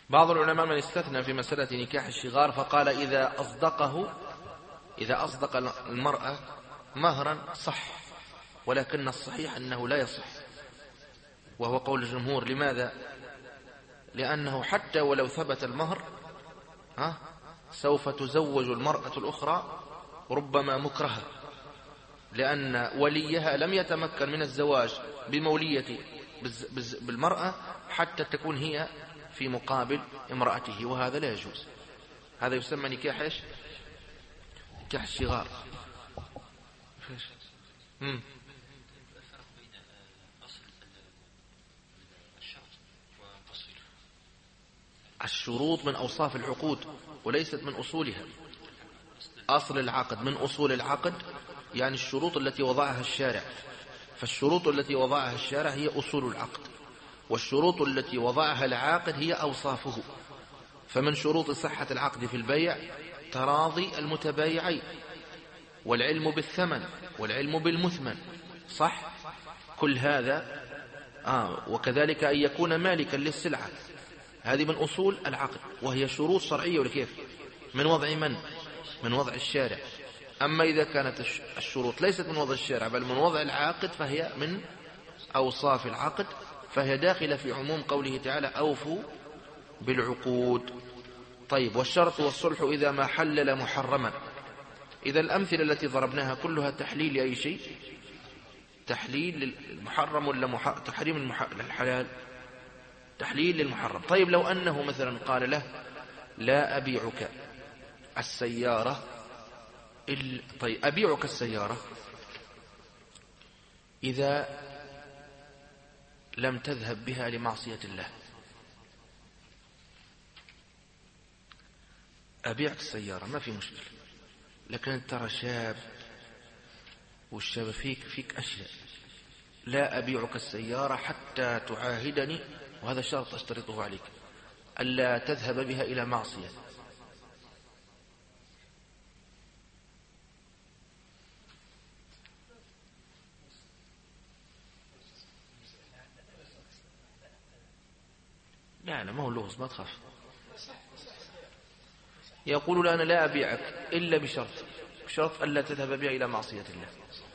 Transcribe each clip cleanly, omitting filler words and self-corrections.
بعض العلماء من استثنى في مسألة نكاح الشغار فقال إذا أصدق المرأة مهرا صح، ولكن الصحيح أنه لا يصح، وهو قول الجمهور. لماذا؟ لأنه حتى ولو ثبت المهر سوف تزوج المرأة الأخرى ربما مكرهة، لأن وليها لم يتمكن من الزواج بمولية بالمرأة حتى تكون هي في مقابل امرأته، وهذا لا يجوز. هذا يسمى نكاح ايش؟ نكاح الشغار. الشروط من أوصاف العقود وليست من أصولها. أصل العقد من أصول العقد، يعني الشروط التي وضعها الشارع. فالشروط التي وضعها الشارع هي أصول العقد، والشروط التي وضعها العاقد هي أوصافه. فمن شروط صحة العقد في البيع تراضي المتبايعين، والعلم بالثمن، والعلم بالمثمن، صح؟ كل هذا وكذلك أن يكون مالكا للسلعة، هذه من أصول العقد، وهي شروط شرعية. ولكيف؟ من وضع من؟ من وضع الشارع. أما إذا كانت الشروط ليست من وضع الشارع بل من وضع العاقد فهي من أوصاف العقد، فهي داخلة في عموم قوله تعالى أوفوا بالعقود. طيب، والشرط والصلح إذا ما حلل محرما. إذا الأمثلة التي ضربناها كلها تحليل لأي شيء؟ تحليل للمحرم ولا تحريم الحلال؟ تحليل للمحرم. طيب، لو أنه مثلا قال له لا أبيعك السيارة طيب، أبيعك السيارة إذا لم تذهب بها لمعصية الله. أبيعك السيارة ما في مشكلة، لكن ترى شاب، والشاب فيك أشياء. لا أبيعك السيارة حتى تعاهدني، وهذا شرط أشترطه عليك، ألا تذهب بها إلى معصية. لا ما هو لغز، ما تخاف. يقول له أنا لا أبيعك إلا بشرط ألا تذهب بها إلى معصية الله.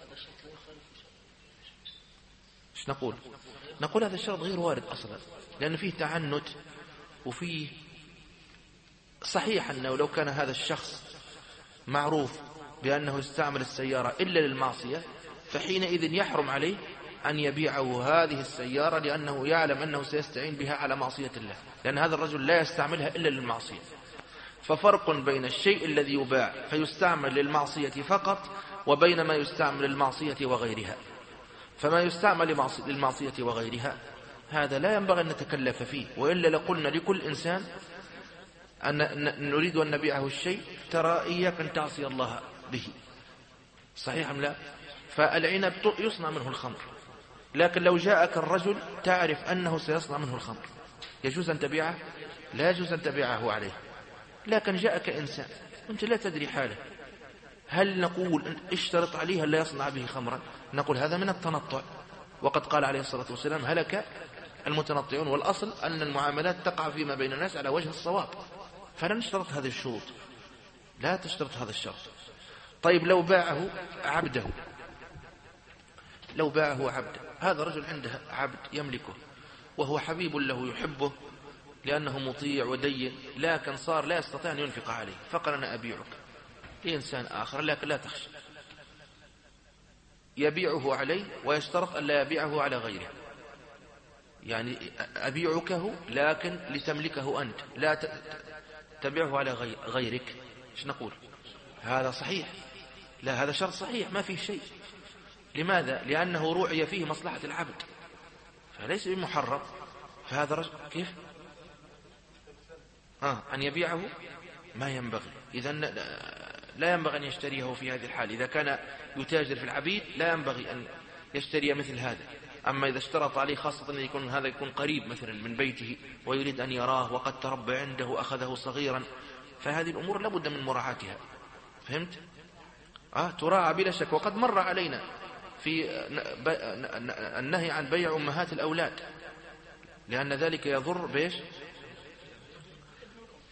ايش نقول؟ نقول هذا الشرط غير وارد أصلا، لأن فيه تعنت، وفيه صحيح أنه لو كان هذا الشخص معروف بأنه استعمل السيارة إلا للمعصية، فحينئذ يحرم عليه أن يبيعه هذه السيارة، لأنه يعلم أنه سيستعين بها على معصية الله، لأن هذا الرجل لا يستعملها إلا للمعصية. ففرق بين الشيء الذي يباع فيستعمل للمعصية فقط، وبين ما يستعمل للمعصية وغيرها. فما يستعمل للمعصية وغيرها هذا لا ينبغي أن نتكلف فيه، وإلا لقلنا لكل إنسان أن نريد أن نبيعه الشيء ترى إياك أن تعصي الله به، صحيح أم لا؟ فالعنب يصنع منه الخمر، لكن لو جاءك الرجل تعرف أنه سيصنع منه الخمر، يجوز أن تبيعه؟ لا يجوز أن تبيعه عليه. لكن جاءك إنسان وأنت لا تدري حاله، هل نقول اشترط عليه لا يصنع به خمرا؟ نقول هذا من التنطع، وقد قال عليه الصلاة والسلام هلك المتنطعون. والأصل أن المعاملات تقع فيما بين الناس على وجه الصواب، فلا نشترط هذه الشروط، لا تشترط هذا الشرط. طيب، لو باعه عبده، هذا رجل عنده عبد يملكه وهو حبيب له يحبه لأنه مطيع ودين، لكن صار لا يستطيع أن ينفق عليه، فقال أنا أبيعك لإنسان آخر، لكن لا تخشى. يبيعه عليه ويشترط أن لا يبيعه على غيره، يعني أبيعكه لكن لتملكه أنت، لا تبيعه على غيرك. إيش نقول؟ هذا صحيح؟ لا، هذا شرط صحيح ما فيه شيء. لماذا؟ لأنه رعي فيه مصلحة العبد، فليس بمحرم. فهذا رجل كيف أن يبيعه؟ ما ينبغي. إذن لا ينبغي أن يشتريه في هذه الحال. إذا كان يتاجر في العبيد لا ينبغي أن يشتري مثل هذا. أما إذا اشترط عليه، خاصة أن يكون هذا يكون قريب مثلا من بيته ويريد أن يراه وقد تربى عنده أخذه صغيرا، فهذه الأمور لابد من مراعاتها. فهمت؟ تراعى بلا شك. وقد مر علينا في النهي عن بيع أمهات الأولاد، لأن ذلك يضر بإيش؟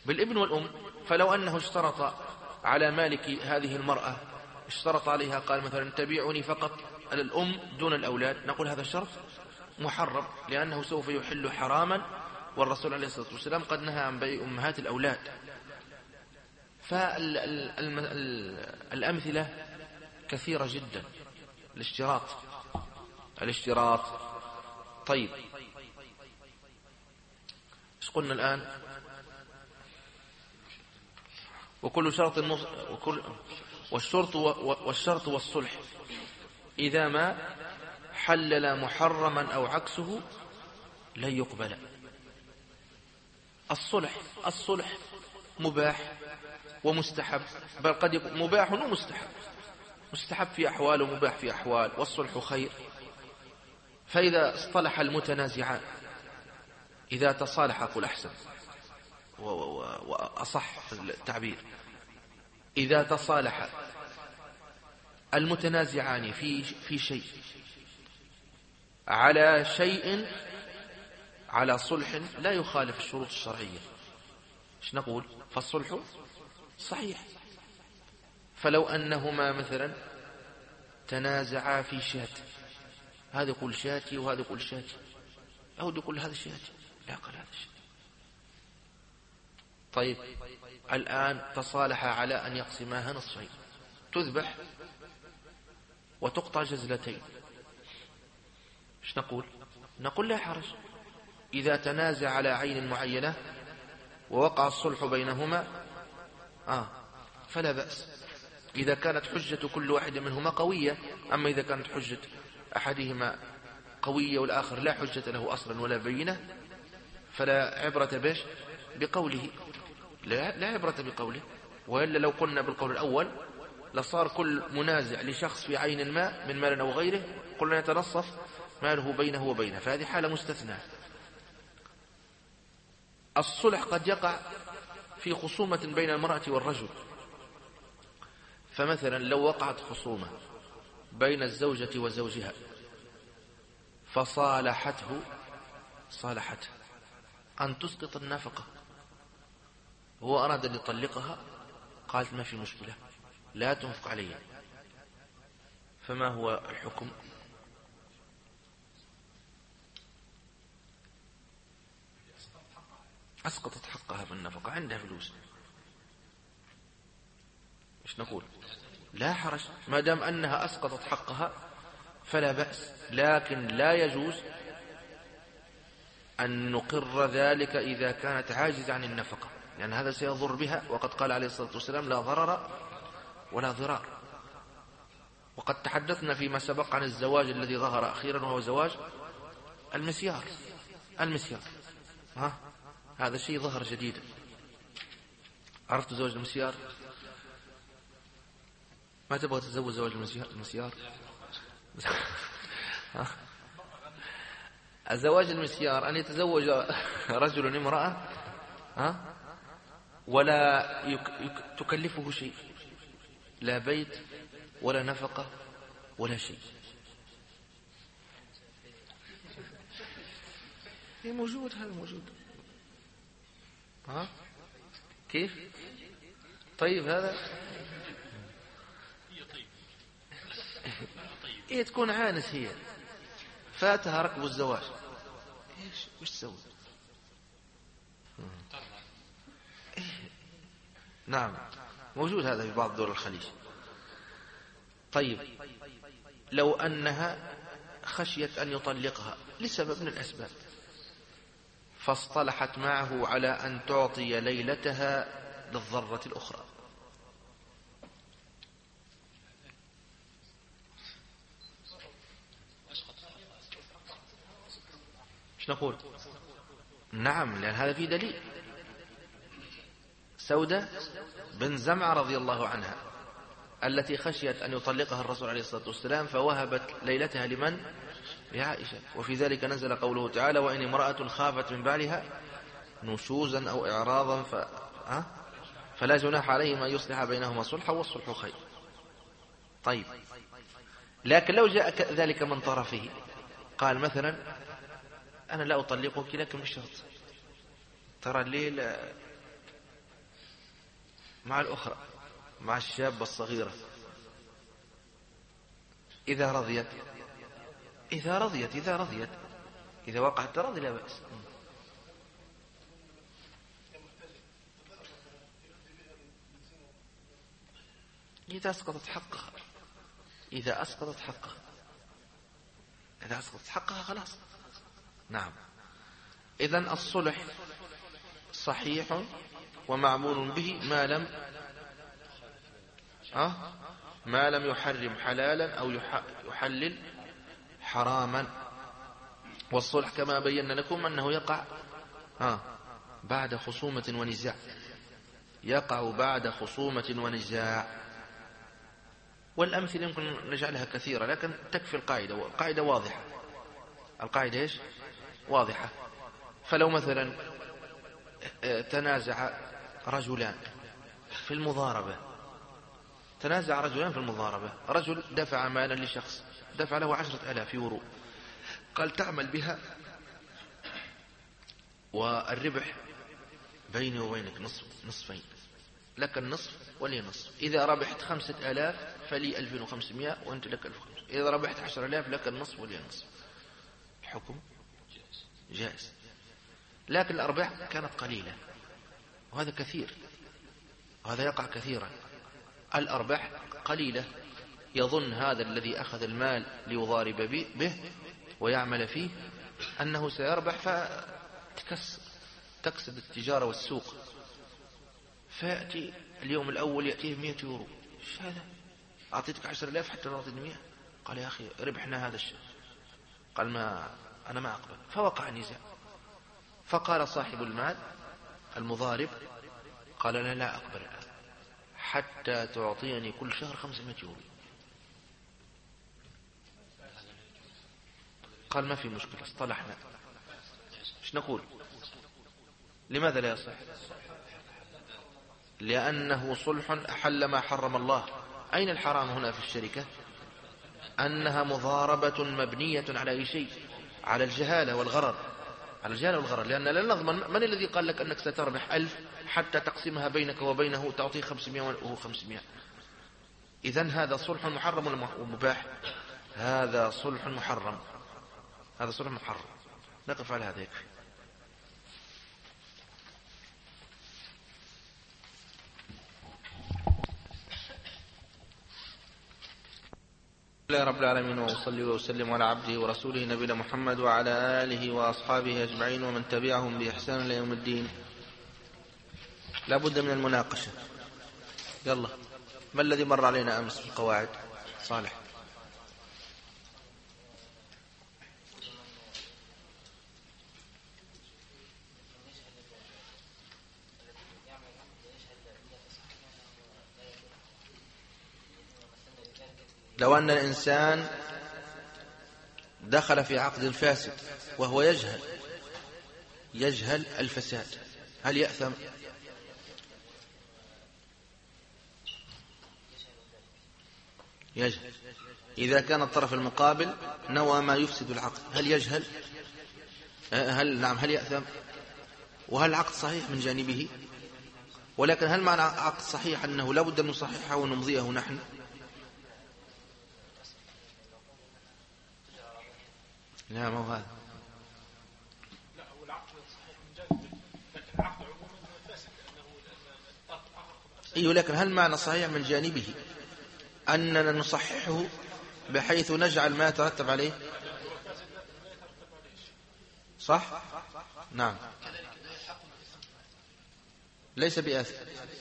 بالابن والأم. فلو أنه اشترط على مالك هذه المرأة، اشترط عليها قال مثلا تبيعني فقط الأم دون الأولاد، نقول هذا الشرط محرم، لأنه سوف يحل حراما، والرسول عليه الصلاة والسلام قد نهى عن بيع أمهات الأولاد. فالأمثلة كثيرة جدا. الاشتراط. طيب ايش قلنا الآن؟ وكل شرط والشرط والصلح إذا ما حلل محرما أو عكسه لن يقبل. الصلح مباح ومستحب، بل قد يكون مباح ومستحب، مستحب في أحوال ومباح في أحوال، والصلح خير. فإذا اصطلح المتنازعان، إذا تصالح أقول أحسن وأصح في التعبير، إذا تصالح المتنازعان في شيء على شيء على صلح لا يخالف الشروط الشرعية، ايش نقول؟ فالصلح صحيح. فلو أنهما مثلا تنازعا في شاة، هذا يقول شاتي وهذا يقول شاتي، أو يقول هذا شاتي، لا قال هذا شاتي. طيب الآن تصالح على أن يقسماها نصفين، تذبح وتقطع جزلتين، ايش نقول؟ نقول لا حرج إذا تنازع على عين معينة ووقع الصلح بينهما فلا بأس إذا كانت حجة كل واحد منهما قوية. أما إذا كانت حجة أحدهما قوية والآخر لا حجة له أصلا ولا بينة، فلا عبرة بقوله، لا عبرة بقوله. وإلا لو قلنا بالقول الأول لصار كل منازع لشخص في عين ما من مال أو غيره قلنا يتنصف ماله بينه وبينه، فهذه حالة مستثناة. الصلح قد يقع في خصومة بين المرأة والرجل، فمثلا لو وقعت خصومة بين الزوجة وزوجها فصالحته أن تسقط النفقة، هو أراد أن يطلقها، قالت ما في مشكلة لا تنفق علي، فما هو الحكم؟ أسقطت حقها بالنفقة، عندها فلوس، إيش نقول؟ لا حرج ما دام أنها أسقطت حقها فلا بأس، لكن لا يجوز أن نقر ذلك إذا كانت عاجزة عن النفقة، لأن هذا سيضر بها، وقد قال عليه الصلاة والسلام لا ضرر ولا ضرار. وقد تحدثنا فيما سبق عن الزواج الذي ظهر أخيرا، وهو زواج المسيار. هذا شيء ظهر جديدا. عرفت زواج المسيار؟ ما تبغى تتزوج زواج المسيار؟ الزواج المسيار أن يتزوج رجل امرأة ولا تكلفه شيء، لا بيت ولا نفقة ولا شيء. موجود، هذا موجود. كيف؟ طيب هذا تكون عانس، هي فاتها ركب الزواج، وش تسوي؟ نعم موجود هذا في بعض دول الخليج. طيب لو أنها خشيت أن يطلقها لسبب من الأسباب، فاصطلحت معه على أن تعطي ليلتها للضرة الأخرى، ايش نقول؟ نعم، لأن هذا في دليل. سودة بن زمعة رضي الله عنها التي خشيت أن يطلقها الرسول عليه الصلاة والسلام، فوهبت ليلتها لمن؟ لعائشة. وفي ذلك نزل قوله تعالى وإن امرأة خافت من بعلها نشوزا أو إعراضا فلا جناح عليهما أن يصلح بينهما صلحا والصلح خير. طيب لكن لو جاء ذلك من طرفه قال مثلا أنا لا أطلقك لكن بشرط، ترى الليل مع الأخرى، مع الشابة الصغيرة، إذا رضيت إذا وقع التراضي لا بأس. إذا أسقطت حقها خلاص. نعم. إذن الصلح صحيح ومعمول به ما لم يحرم حلالا أو يحلل حراما. والصلح كما بينا لكم أنه يقع بعد خصومة ونزاع. والأمثلة يمكن نجعلها كثيرة، لكن تكفي القاعدة، والقاعدة واضحة. القاعدة إيش؟ واضحة. فلو مثلا تنازع رجلان في المضاربة، رجل دفع مالا لشخص، دفع له 10,000 يورو، قال تعمل بها والربح بيني وبينك نصفين، لك النصف ولي النصف. إذا ربحت 5,000 فلي 2,500 وأنت لك 1,500. إذا ربحت 10,000 لك النصف ولي النصف. الحكم جائز، لكن الأرباح كانت قليلة، وهذا كثير، وهذا يقع كثيرا. الأرباح قليلة، يظن هذا الذي أخذ المال ليضارب به ويعمل فيه أنه سيربح، فتكسد التجارة والسوق، فيأتي اليوم الأول يأتيه 100 يورو. ايش هذا؟ أعطيتك 10,000 حتى نعطيني 100. قال يا أخي ربحنا هذا الشيء. قال أنا ما أقبل. فوقع نزاع، فقال صاحب المال المضارب، قال لا أقبل الآن حتى تعطيني كل شهر 500 يورو. قال ما في مشكلة، اصطلحنا. ايش نقول؟ لماذا لا يصح؟ لأنه صلح أحل ما حرم الله. أين الحرام هنا في الشركة؟ أنها مضاربة مبنية على أي شيء؟ على الجهالة والغرر، لأن لا نضمن من الذي قال لك أنك ستربح 1000 حتى تقسمها بينك وبينه تعطيه 500 وهو 500. إذن هذا صلح محرم ولا مباح؟ هذا صلح محرم. نقف على هذا يكفي. الله رب العالمين، وصلي وسلم على عبده ورسوله نبينا محمد وعلى آله وأصحابه أجمعين ومن تبعهم بإحسان إلى يوم الدين. لا بد من المناقشة. يلا، ما الذي مر علينا أمس في القواعد؟ صالح. لو أن الإنسان دخل في عقد فاسد وهو يجهل الفساد، هل يأثم؟ يجهل. إذا كان الطرف المقابل نوى ما يفسد العقد، هل يجهل؟ هل يأثم؟ وهل العقد صحيح من جانبه؟ ولكن هل معنى عقد صحيح أنه لا بد أن نصححه ونمضيه نحن؟ لا، ما هو هذا. لا، هو العقد صحيح من جانبه، لكن العقد عموما فاسد لأنه أيوه، لكن هل معنى صحيح من جانبه أننا نصححه بحيث نجعل ما يترتب عليه صح؟ نعم، ليس بآثم.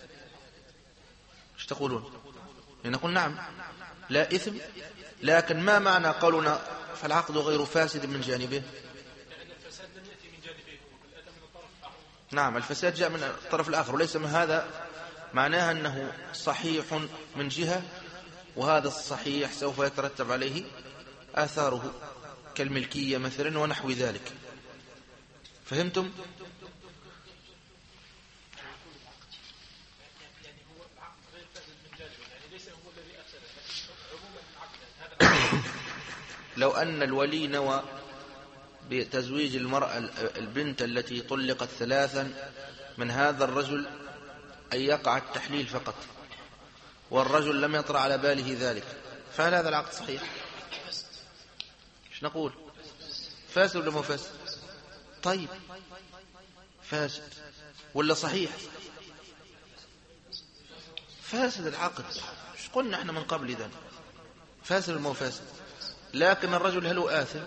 ايش تقولون؟ نقول نعم لا إثم، لكن ما معنى قولنا فالعقد غير فاسد من جانبه؟ لأن الفساد لم يأتي من جانبه، والأتى من الطرف الآخر. نعم، الفساد جاء من الطرف الآخر، وليس من هذا معناها أنه صحيح من جهة، وهذا الصحيح سوف يترتب عليه آثاره كالملكية مثلا ونحو ذلك. فهمتم؟ يعني هو العقد غير فاسد من جانبه، يعني ليس هو الذي أفسد، لكن عموما العقد هذا. لو أن الولي نوى بتزويج البنت التي طلقت 3 من هذا الرجل أن يقع التحليل فقط والرجل لم يطرأ على باله ذلك، فهل هذا العقد صحيح؟ ايش نقول؟ فاسد ولا مو فاسد؟ طيب فاسد ولا صحيح؟ فاسد العقد. ايش قلنا احنا من قبل؟ إذن فاسد ولا مو فاسد؟ لكن الرجل هل هو آثم؟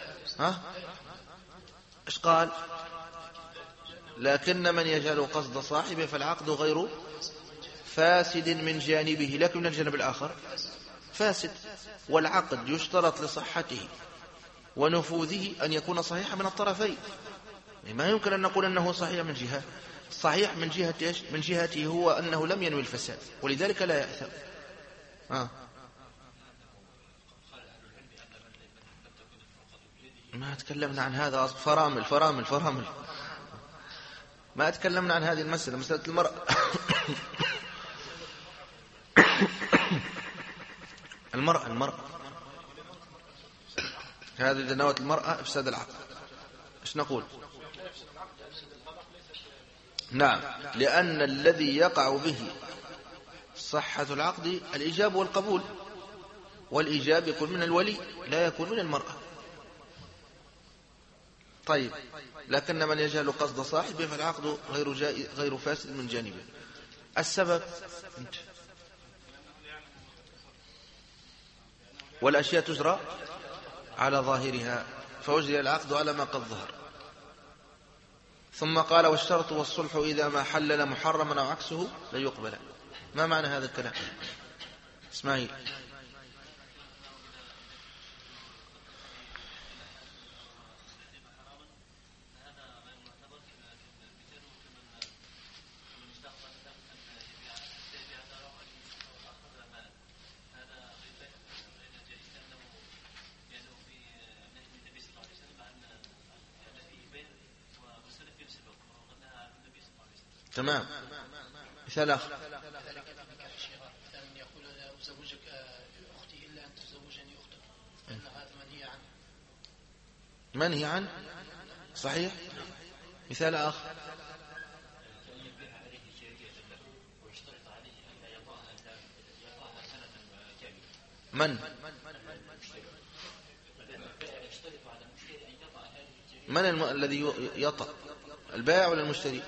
ايش قال؟ لكن من يجهل قصد صاحبه فالعقد غير فاسد من جانبه، لكن من الجانب الآخر فاسد. والعقد يشترط لصحته ونفوذه أن يكون صحيحا من الطرفين. ما يمكن أن نقول أنه صحيح من جهة، صحيح من جهة إيش؟ من جهته هو أنه لم ينوي الفساد ولذلك لا يأثم. ما تكلمنا عن هذا، فرامل ما تكلمنا عن هذه المسألة، مسألة المرأة. المرأة هذه إذا نوت المرأة إفساد العقد، إيش نقول؟ نعم، لأن الذي يقع به صحة العقد الإيجاب والقبول، والإيجاب يكون من الولي لا يكون من المرأة. طيب، لكن من يجهل قصد صاحبه فالعقد غير فاسد من جانبه. السبب والأشياء تجرى على ظاهرها فوجد العقد على ما قد ظهر. ثم قال والشرط والصلح إذا ما حلل محرما أو عكسه لا يقبل. ما معنى هذا الكلام إسماعيل؟ تمام. مثال آخر. يقول لا أزوجك أختي إلا أن تزوجني أختك، فإن هذا منهي عنه. صحيح. مثال آخر. من الذي يطأ؟ البائع ولا المشتري؟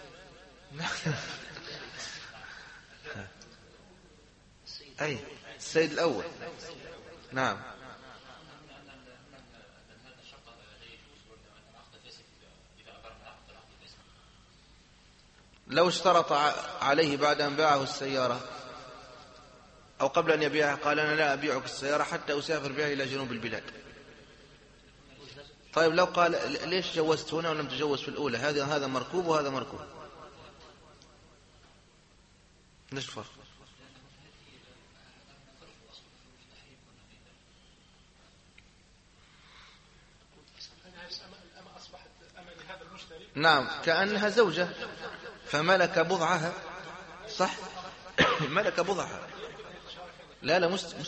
أي السيد الأول. نعم. لو اشترط عليه بعد أن باعه السيارة أو قبل أن يبيعها قال أنا لا أبيعك السيارة حتى أسافر بها إلى جنوب البلاد. طيب لو قال ليش جوزت هنا ولم تجوز في الأولى؟ هذا مركوب وهذا مركوب، ليش فرق؟ نعم، كأنها زوجة فملك بضعها. صح. ملك بضعها. لا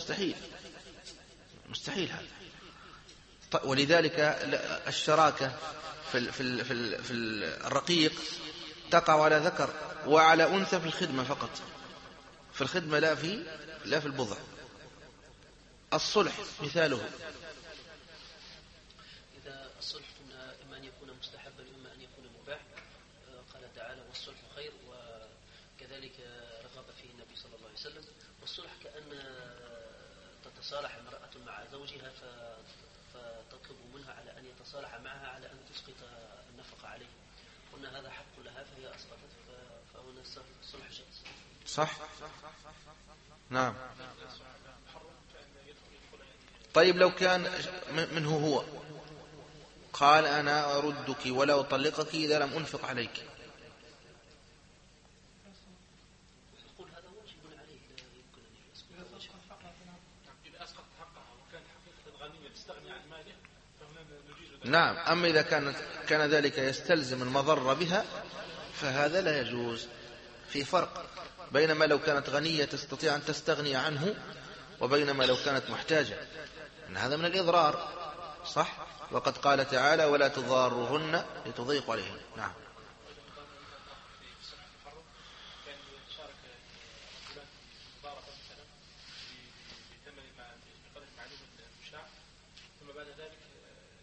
مستحيل هذا. ولذلك الشراكة في الرقيق تقع على ذكر وعلى أنثى في الخدمة فقط، في الخدمة لا في البضع. الصلح مثاله. إذا الصلح إما أن يكون مستحبا إما أن يكون مباح. قال تعالى والصلح خير، وكذلك رغب فيه النبي صلى الله عليه وسلم. والصلح كأن تتصالح امرأة مع زوجها فتطلب منها على أن يتصالح معها على أن تسقط النفقة عليه. قلنا هذا حق لها فهي أسقطت، فهنا الصلح جائز. صح. نعم. طيب لو كان منه هو قال أنا أردك ولا أطلقك إذا لم أنفق عليك، يقول هذا واجب عليه لا يمكن أن يسقط. إذا أسقط حقها وكانت حقيقة غنية تستغني عن ماله فهنا نجيز ذلك. نعم. أما إذا كان ذلك يستلزم المضر بها فهذا لا يجوز. في فرق بينما لو كانت غنية تستطيع أن تستغني عنه وبينما لو كانت محتاجة، إن هذا من الإضرار. صح. وقد قال تعالى ولا تضارهن لتضيق عليهن. نعم.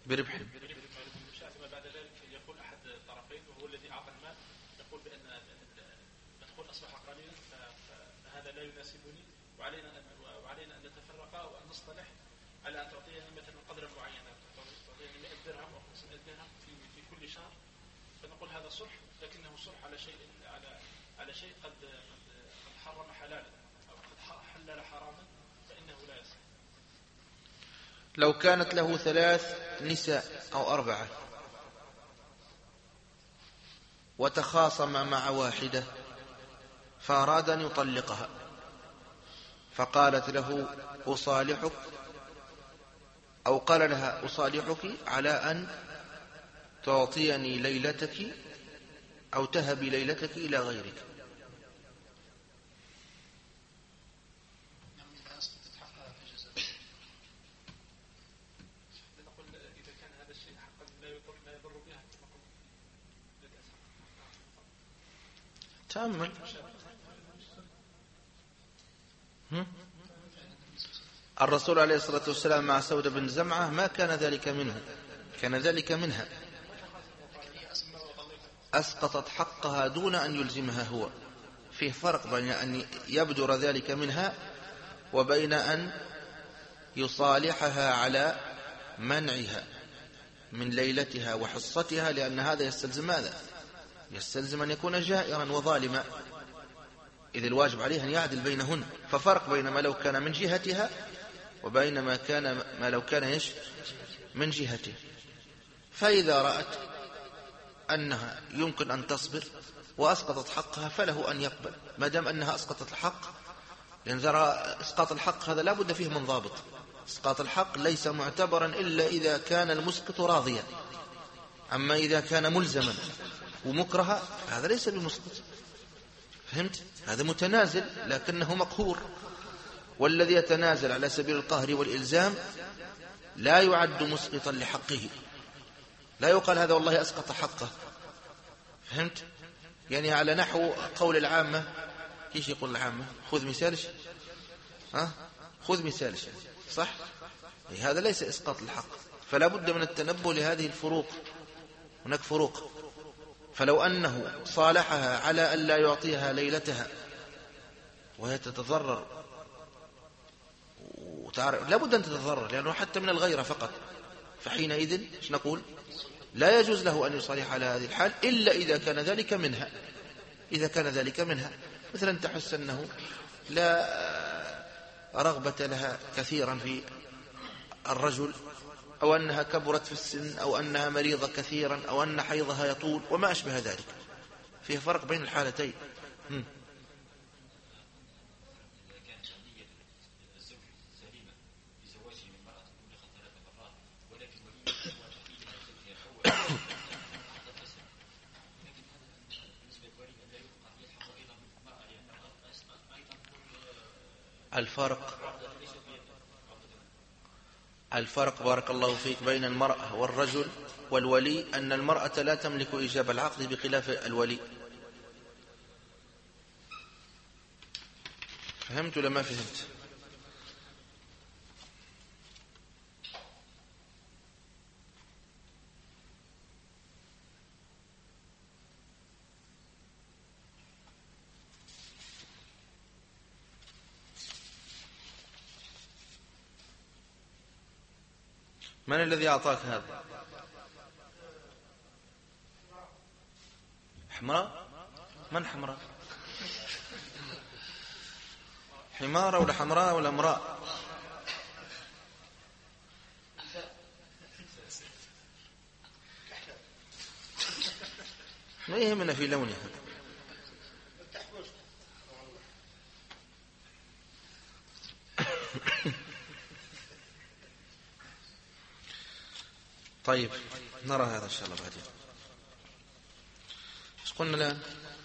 بربح. ثم بعد ذلك يقول أحد الطرفين وهو الذي أعطى المال يقول بأن المدخول أصبح قليلا فهذا لا يناسبني وعلينا أن نتفرق وأن نصطلح على أن تعطيني مثلا قدرا معينا، تعطيني 100 درهم أو 500 درهم في كل شهر، فنقول هذا صلح لكنه صلح على شيء قد حرم حلالا أو قد حلل حراما فإنه لا يصح. لو كانت له 3 نساء أو 4 وتخاصم مع واحدة فأراد أن يطلقها فقالت له أصالحك، أو قال لها أصالحك على أن تعطيني ليلتك أو تهبي ليلتك إلى غيرك. تأمل. الرسول عليه الصلاة والسلام مع سودة بن زمعة ما كان ذلك منه، كان ذلك منها، أسقطت حقها دون أن يلزمها هو. فيه فرق بين أن يبدر ذلك منها وبين أن يصالحها على منعها من ليلتها وحصتها، لأن هذا يستلزم ماذا؟ يستلزم أن يكون جائرا وظالما، إذ الواجب عليه أن يعدل بينهن. ففرق بين ما لو كان من جهتها وبين ما لو كان من جهته. فإذا رأت أنها يمكن أن تصبر وأسقطت حقها فله أن يقبل ما دام أنها أسقطت الحق، لأن إسقاط الحق هذا لا بد فيه من ضابط. إسقاط الحق ليس معتبرا إلا إذا كان المسقط راضيا، أما إذا كان ملزما ومكرها هذا ليس بمسقط. فهمت؟ هذا متنازل لكنه مقهور، والذي يتنازل على سبيل القهر والإلزام لا يعد مسقطا لحقه، لا يقال هذا والله أسقط حقه. فهمت؟ يعني على نحو قول العامة، كيف يقول العامة؟ خذ مثالش، خذ مثالش، صح؟ هذا ليس إسقاط الحق، فلا بد من التنبه لهذه الفروق. هناك فروق. فلو أنه صالحها على أن لا يعطيها ليلتها وهي تتضرر، لا بد أن تتضرر لأنه حتى من الغيرة فقط، فحينئذ ايش نقول؟ لا يجوز له أن يصالح على هذه الحال إلا إذا كان ذلك منها. إذا كان ذلك منها مثلا تحس أنه لا رغبة لها كثيرا في الرجل، أو أنها كبرت في السن، أو أنها مريضة كثيرا، أو أن حيضها يطول وما أشبه ذلك. فيه فرق بين الحالتين. الفرق بارك الله فيك بين المرأة والرجل والولي أن المرأة لا تملك إيجاب العقد بخلاف الولي. فهمت ولا ما فهمت؟ من الذي أعطاك هذا؟ حمراء؟ من حمراء؟ حمارة ولا حمراء ولا امراء؟ ما يهمنا في لونها. طيب نرى هذا إن شاء الله بعدين. ايش قلنا الآن؟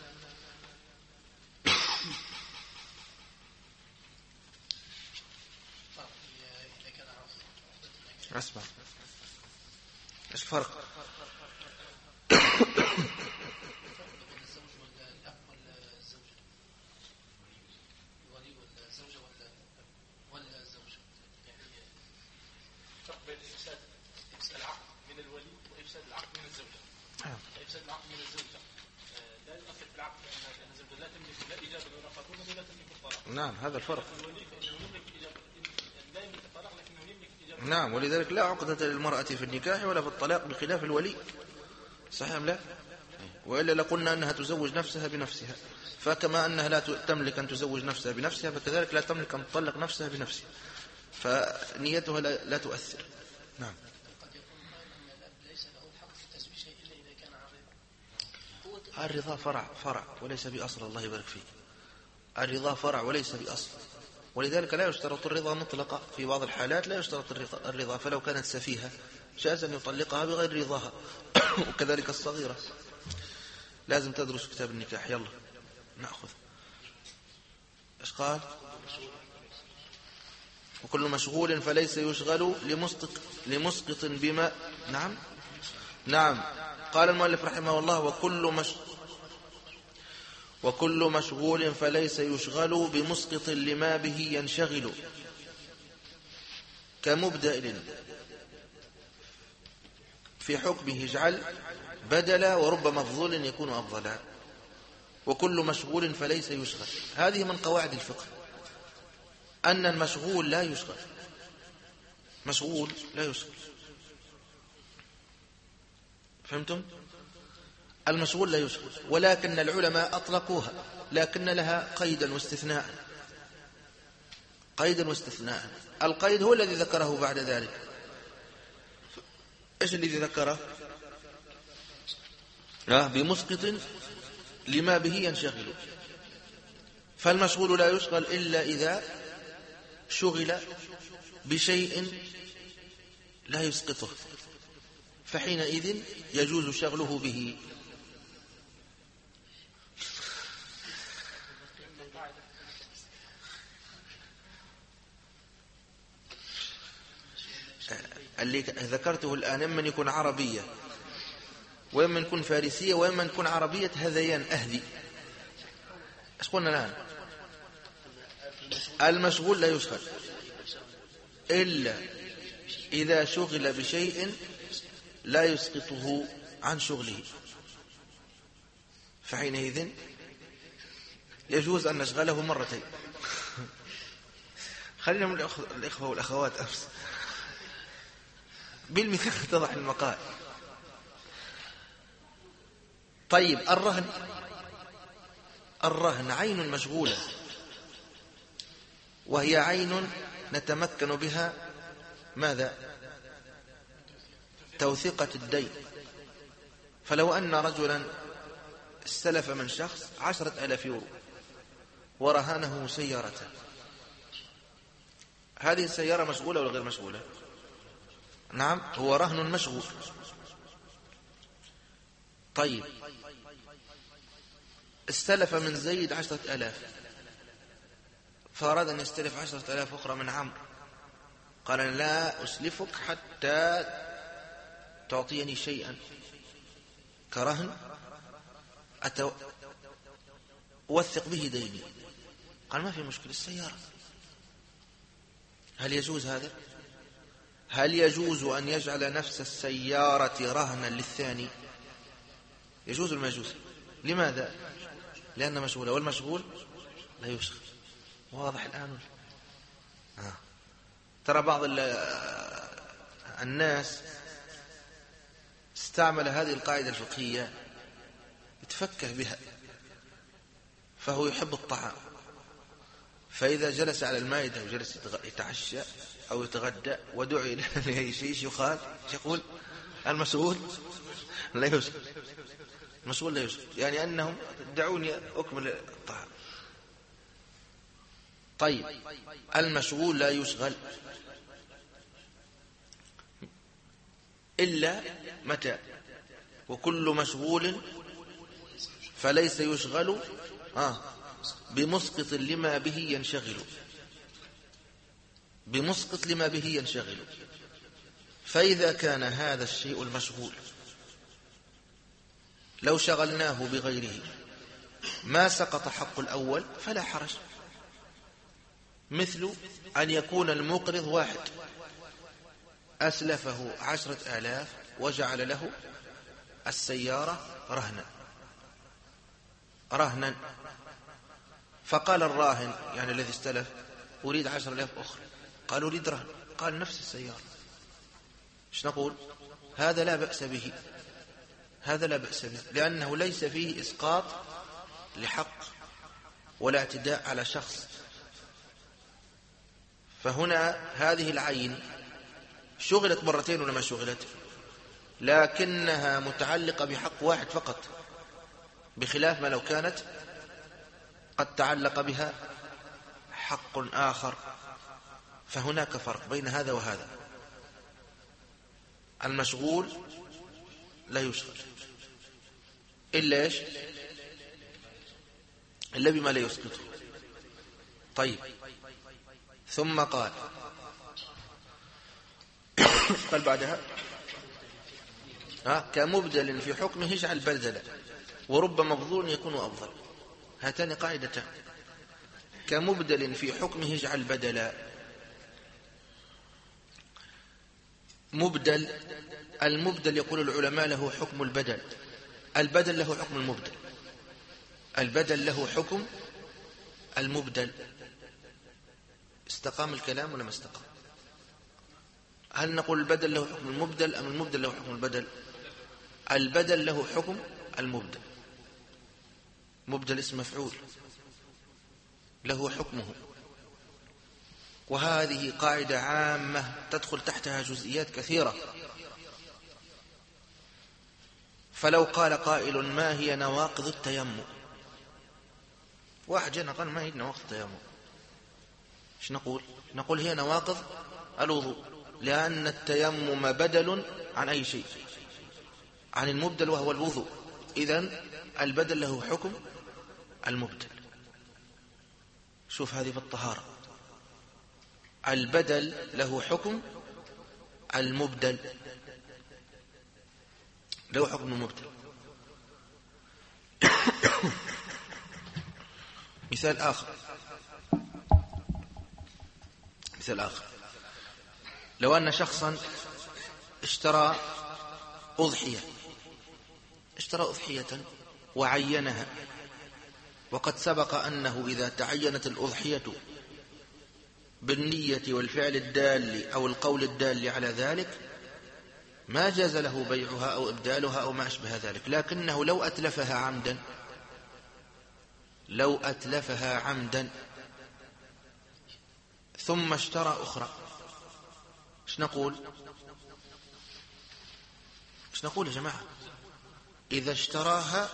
اسمع، ايش الفرق؟ إفساد العقد من الزوجة لا يؤثر في العقد لأن الزوجة لا تملك لا إجابة ولا قبول ولا تملك الطلاق. نعم هذا الفرق. الولي فإنه يملك الإجابة، لا يملك الطلاق لكنه يملك الإجابة. نعم، ولذلك لا عقدة للمرأة في النكاح ولا في الطلاق بخلاف الولي. صحيح أم لا؟ وإلا لقلنا أنها تزوج نفسها بنفسها، فكما أنها لا تملك أن تزوج نفسها بنفسها فكذلك لا تملك أن تطلق نفسها بنفسها، فنيتها لا تؤثر. نعم. قد يكون أن الأب ليس له الحق في تزويج شيء إلا إذا كان عرضا. الرضا فرع وليس بأصل. الله يبارك فيك. الرضا فرع وليس بأصل، ولذلك لا يشترط الرضا مطلقا. في بعض الحالات لا يشترط الرضا، فلو كانت سفيهة جاز أن يطلقها بغير رضاها. وكذلك الصغيرة. لازم تدرس كتاب النكاح. يلا نأخذ. إيش قال؟ وكل مشغول فليس يشغل لمسقط بما. نعم قال المؤلف رحمه الله: وكل مشغول فليس يشغل بمسقط لما به ينشغل، كمبدأ في حكمه اجعل بدلا، ورب مفضول يكون أفضلا. وكل مشغول فليس يشغل، هذه من قواعد الفقه، أن المشغول لا يشغل. مشغول لا يشغل. فهمتم؟ المشغول لا يشغل، ولكن العلماء أطلقوها، لكن لها قيدا واستثناء. القيد هو الذي ذكره بعد ذلك. إيش الذي ذكره؟ بمسقط لما به ينشغل. فالمشغول لا يشغل إلا إذا شغل بشيء لا يسقطه، فحينئذ يجوز شغله به. اللي ذكرته الآن إما يكون عربية وإما يكون فارسية وإما يكون عربية هذيان أهدي. إيش قلنا الآن؟ المشغول لا يشغل إلا إذا شغل بشيء لا يسقطه عن شغله، فحينئذ يجوز أن نشغله مرتين. خلينا من الإخوة والأخوات أمس بالمثال اتضح المقال. طيب الرهن عين مشغولة، وهي عين نتمكن بها ماذا؟ توثيقة الدين. فلو أن رجلا استلف من شخص 10,000 يورو ورهنه سيارة، هذه السيارة مشغولة ولا غير مشغولة؟ نعم، هو رهن مشغول. طيب استلف من زيد 10,000 فأراد أن يستلف 10,000 أخرى من عمرو، قال: لا أسلفك حتى تعطيني شيئا كرهن أوثق به ديني. قال: ما في مشكلة، السيارة. هل يجوز هذا؟ هل يجوز أن يجعل نفس السيارة رهنا للثاني؟ يجوز ولا ما يجوز؟ لماذا؟ لأنها مشغولة، والمشغول لا يشغل. واضح الآن؟ ترى بعض الناس استعمل هذه القاعدة الفقهية يتفكه بها، فهو يحب الطعام، فإذا جلس على المائدة وجلس يتعشى أو يتغدى ودعي لأي شيء يقول: المشغول لا يشغل. المشغول لا يشغل، يعني أنهم دعوني أكمل الطعام. طيب المشغول لا يشغل إلا متى؟ وكل مشغول فليس يشغل بمسقط لما به ينشغل. بمسقط لما به ينشغل. فإذا كان هذا الشيء المشغول لو شغلناه بغيره ما سقط حق الأول فلا حرج. مثل أن يكون المقرض واحد أسلفه 10,000 وجعل له السيارة رهنا، فقال الراهن يعني الذي استلف أريد 10,000 أخرى، قال أريد رهن، قال نفس السيارة. ايش نقول؟ هذا لا بأس به، هذا لا بأس به، لأنه ليس فيه إسقاط لحق ولا اعتداء على شخص. فهنا هذه العين شغلت مرتين ولا ما شغلت، لكنها متعلقة بحق واحد فقط، بخلاف ما لو كانت قد تعلق بها حق آخر. فهناك فرق بين هذا وهذا. المشغول لا يشغل إلا إيش؟ إلا بما لا يسقطه. طيب، ثم قال بعدها كمبدل في حكمه اجعل بدلا ورب مبذول يكون أفضل. هاتان قاعدتان. كمبدل في حكمه اجعل بدلا. مبدل، المبدل يقول العلماء له حكم البدل، البدل له حكم المبدل، البدل له حكم المبدل. استقام الكلام ولا ما استقام؟ هل نقول البدل له حكم المبدل أم المبدل له حكم البدل؟ البدل له حكم المبدل. مبدل اسم مفعول له حكمه، وهذه قاعدة عامة تدخل تحتها جزئيات كثيرة. فلو قال قائل ما هي نواقض التيمم؟ واحد جاءنا قال ما هي نواقض التيمم؟ ايش نقول؟ نقول هي نواقض الوضوء، لأن التيمم بدل عن أي شيء، عن المبدل وهو الوضوء. إذن البدل له حكم المبدل. شوف هذه في الطهارة، البدل له حكم المبدل، له حكم المبدل. مثال آخر، لو أن شخصا اشترى أضحية وعينها، وقد سبق أنه إذا تعينت الأضحية بالنية والفعل الدال أو القول الدال على ذلك ما جاز له بيعها أو إبدالها أو ما أشبه ذلك. لكنه لو أتلفها عمدا ثم اشترى أخرى، ايش نقول يا جماعة؟ إذا اشتراها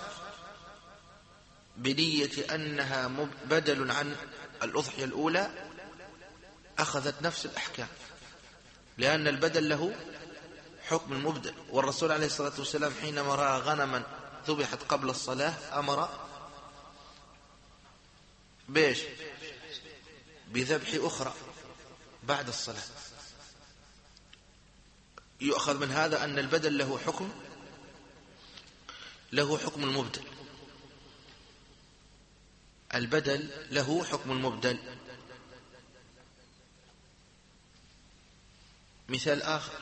بنية أنها بدل عن الأضحية الأولى أخذت نفس الأحكام، لأن البدل له حكم المبدل. والرسول عليه الصلاة والسلام حينما رأى غنما ذبحت قبل الصلاة أمر بإيش؟ بذبح أخرى بعد الصلاة. يؤخذ من هذا أن البدل له حكم المبدل، البدل له حكم المبدل. مثال آخر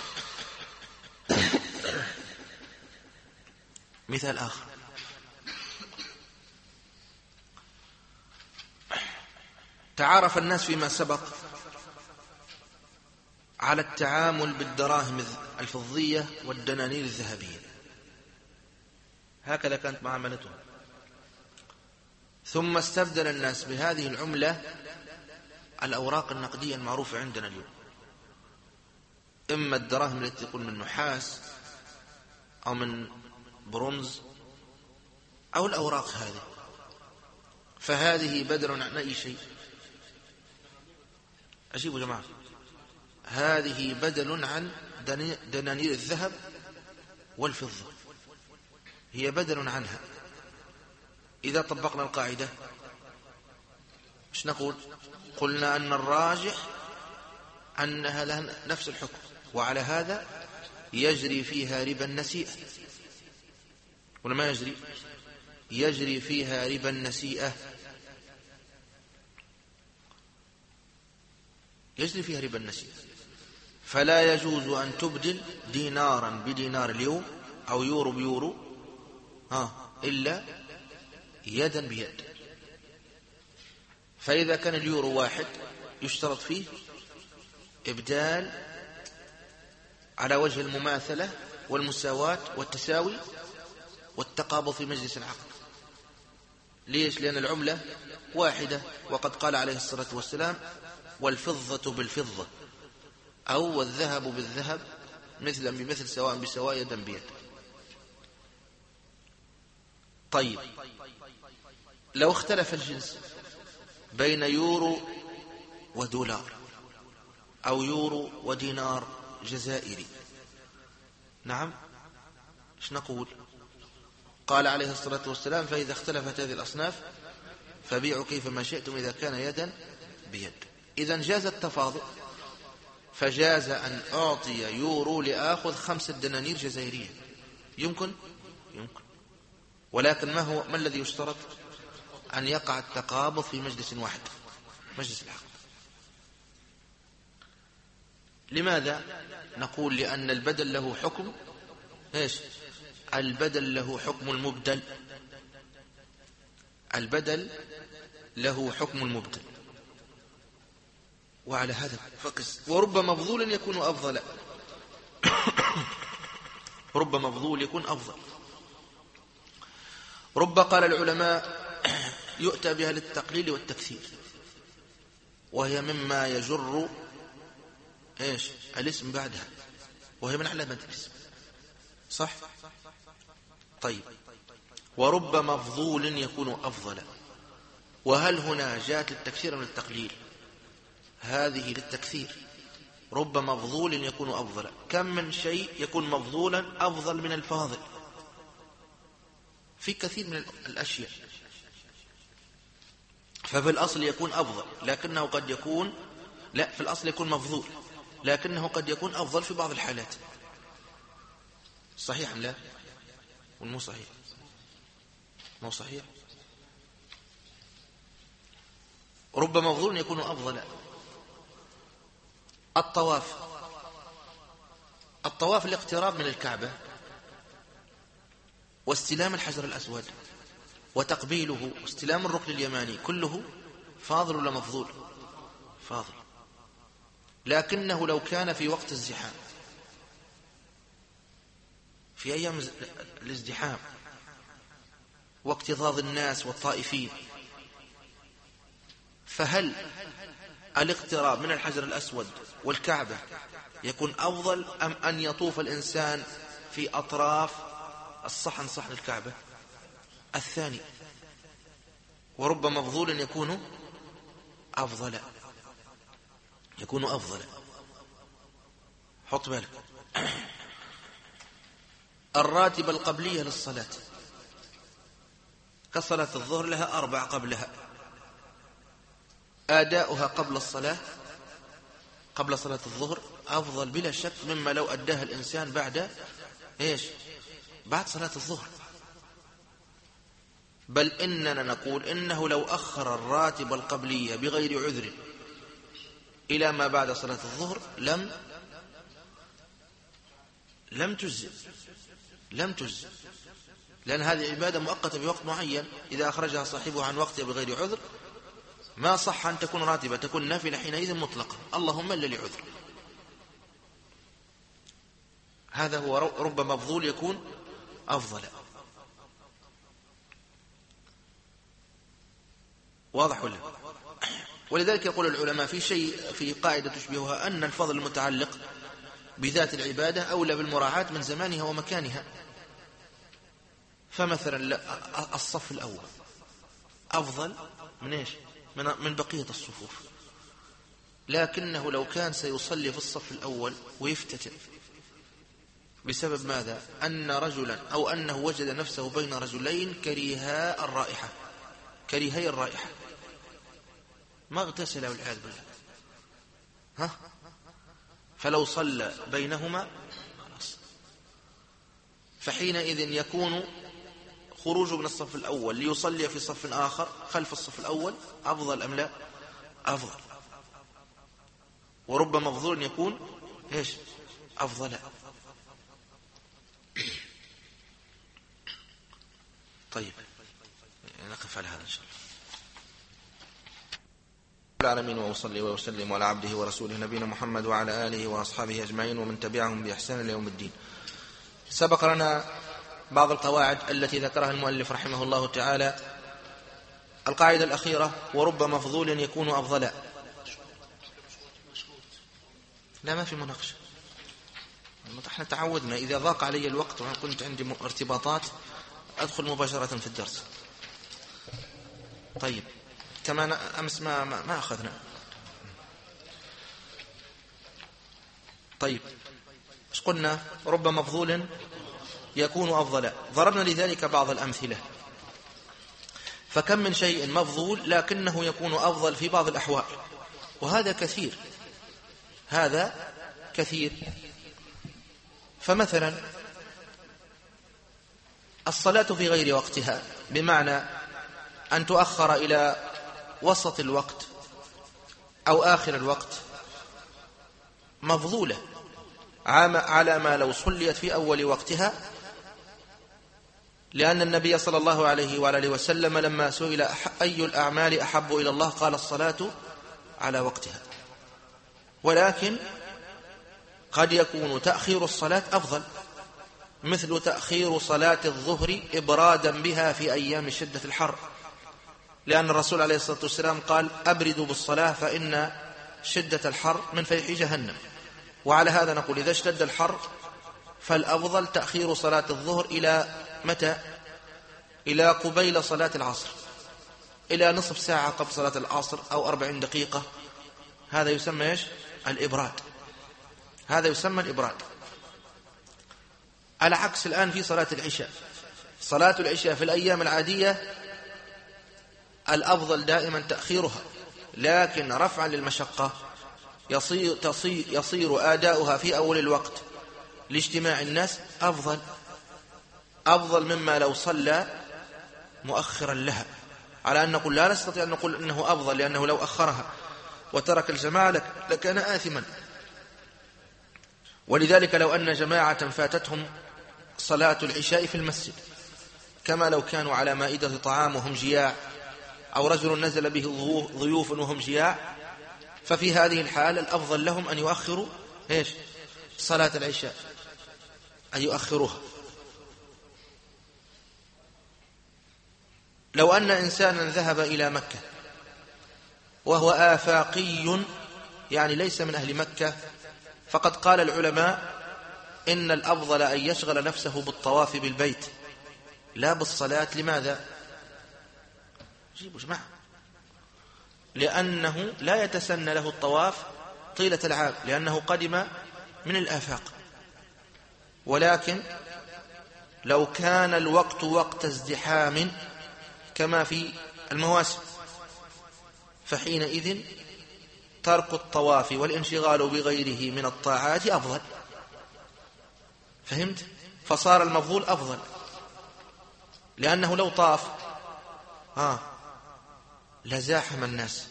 تعارف الناس فيما سبق على التعامل بالدراهم الفضية والدنانير الذهبية، هكذا كانت معاملتهم. ثم استبدل الناس بهذه العملة الأوراق النقدية المعروفة عندنا اليوم، إما الدراهم التي تكون من نحاس أو من برونز أو الأوراق هذه، فهذه بدل عن أي شيء. أجيبوا يا جماعة، هذه بدل عن دنانير الذهب والفضة، هي بدل عنها. إذا طبقنا القاعدة ايش نقول؟ قلنا أن الراجح أنها لها نفس الحكم، وعلى هذا يجري فيها ربا النسيئة، ولا ما يجري؟ يجري فيها ربا النسيئة، يجري فيها ربا النسيئة. فلا يجوز أن تبدل دينارا بدينار اليوم أو يورو بيورو إلا يدا بيد. فإذا كان اليورو واحد يشترط فيه إبدال على وجه المماثلة والمساواة والتساوي والتقابض في مجلس العقد. ليش؟ لأن العملة واحدة، وقد قال عليه الصلاة والسلام: والفضة بالفضة، أو والذهب بالذهب مثلا بمثل سواء بسواء يدا بيد. طيب، لو اختلف الجنس بين يورو ودولار أو يورو ودينار جزائري، نعم، ايش نقول؟ قال عليه الصلاة والسلام: فإذا اختلفت هذه الأصناف فبيعوا كيفما شئتم إذا كان يدا بيد. إذن جاز التفاضل، فجاز أن أعطي يورو لآخذ 5 دنانير جزائرية. يمكن، ولكن ما الذي يشترط؟ أن يقع التقابض في مجلس واحد، مجلس العقد. لماذا؟ نقول لأن البدل له حكم إيش؟ البدل له حكم المبدل، البدل له حكم المبدل. وعلى هذا فقس. ورب مفضول يكون أفضل رب مفضول يكون أفضل. رب قال العلماء يؤتى بها للتقليل والتكثير، وهي مما يجر إيش؟ الاسم بعدها، وهي من علامات الاسم، صح؟ طيب، ورب مفضول يكون أفضل. وهل هنا جاءت للتكثير من التقليل؟ هذه للتكثير. رب مفضول يكون أفضل. كم من شيء يكون مفضولا أفضل من الفاضل في كثير من الأشياء. ففي الأصل يكون أفضل، لكنه قد يكون في الأصل يكون مفضول، لكنه قد يكون أفضل في بعض الحالات. صحيح لا؟ والمو صحيح؟ مو صحيح. رب مفضول يكون أفضل. الطواف الاقتراب من الكعبة واستلام الحجر الأسود وتقبيله واستلام الركن اليماني، كله فاضل ولا مفضول؟ فاضل. لكنه لو كان في وقت الزحام، في أيام الازدحام واكتظاظ الناس والطائفين، فهل الاقتراب من الحجر الأسود والكعبة يكون أفضل أم أن يطوف الإنسان في أطراف الصحن، صحن الكعبة؟ الثاني. ورب مفضول يكون أفضل، يكون أفضل. حط بالك. الراتبة القبلية للصلاة كصلاة الظهر لها 4 قبلها، أداؤها قبل الصلاة، قبل صلاة الظهر أفضل بلا شك مما لو أداها الإنسان بعد إيش؟ بعد صلاة الظهر. بل إننا نقول إنه لو أخر الراتب القبلية بغير عذر إلى ما بعد صلاة الظهر لم تجزئ، لأن هذه عبادة مؤقتة بوقت معين، إذا أخرجها صاحبها عن وقتها بغير عذر ما صح أن تكون راتبة، تكون نافلة حينئذ مطلقة، اللهم إلا لعذر. هذا هو رب مفضول يكون أفضل. واضح ولا؟ ولذلك يقول العلماء في شيء، في قاعدة تشبهها، أن الفضل المتعلق بذات العبادة أولى بالمراعاة من زمانها ومكانها. فمثلا الصف الأول أفضل من إيش؟ من بقية الصفوف، لكنه لو كان سيصلي في الصف الأول ويفتتن بسبب ماذا؟ أن رجلا أو أنه وجد نفسه بين رجلين كريهي الرائحة، ما اغتسل والعياذ بالله، فلو صلى بينهما فحينئذ يكون خروجه من الصف الأول ليصلي في صف آخر خلف الصف الأول أفضل أم لا؟ أفضل. ورب مفضول يكون إيش؟ أفضل. طيب نقف على هذا إن شاء الله. العالمين، وأصلي وأسلم على عبده ورسوله نبينا محمد وعلى آله وأصحابه أجمعين ومن تبعهم بإحسان إلى يوم الدين. سبق لنا بعض القواعد التي ذكرها المؤلف رحمه الله تعالى. القاعدة الأخيرة: ورب مفضول يكون أفضلا. لا، ما في مناقشة. احنا تعودنا إذا ضاق علي الوقت وأنا كنت عندي ارتباطات أدخل مباشرة في الدرس. طيب، كما أمس ما أخذنا. طيب، ايش قلنا؟ رب مفضول يكون أفضلا. ضربنا لذلك بعض الأمثلة. فكم من شيء مفضول لكنه يكون أفضل في بعض الأحوال، وهذا كثير، هذا كثير. فمثلا الصلاة في غير وقتها، بمعنى أن تؤخر إلى وسط الوقت أو آخر الوقت، مفضولة على ما لو صليت في أول وقتها، لأن النبي صلى الله عليه وآله وسلم لما سئل أي الأعمال أحب إلى الله قال الصلاة على وقتها. ولكن قد يكون تأخير الصلاة أفضل، مثل تأخير صلاة الظهر إبرادا بها في أيام شدة الحر، لأن الرسول عليه الصلاة والسلام قال: أبردوا بالصلاة فإن شدة الحر من فيح جهنم. وعلى هذا نقول إذا اشتد الحر فالأفضل تأخير صلاة الظهر إلى متى؟ إلى قبيل صلاة العصر، إلى نصف ساعة قبل صلاة العصر أو 40 دقيقة. هذا يسمى إيش؟ الإبراد. هذا يسمى الإبراد. على عكس الآن في صلاة العشاء. صلاة العشاء في الأيام العادية الأفضل دائما تأخيرها، لكن رفعا للمشقة يصير آداؤها في أول الوقت لاجتماع الناس أفضل مما لو صلى مؤخرا لها. على أن نقول لا نستطيع أن نقول أنه أفضل، لأنه لو أخرها وترك الجماعة لكان آثما. ولذلك لو أن جماعة فاتتهم صلاة العشاء في المسجد، كما لو كانوا على مائدة طعام وهم جياع، أو رجل نزل به ضيوف وهم جياع، ففي هذه الحالة الأفضل لهم أن يؤخروا إيش؟ صلاة العشاء، أن يؤخروها. لو أن إنسانا ذهب إلى مكة وهو آفاقي، يعني ليس من أهل مكة، فقد قال العلماء إن الأفضل أن يشغل نفسه بالطواف بالبيت لا بالصلاة. لماذا؟ جيبوا جماعة. لأنه لا يتسنى له الطواف طيلة العام، لأنه قدم من الآفاق. ولكن لو كان الوقت وقت ازدحام كما في المواسم، فحينئذ ترك الطواف والانشغال بغيره من الطاعات أفضل. فهمت؟ فصار المفضول أفضل، لأنه لو طاف لزاحم الناس.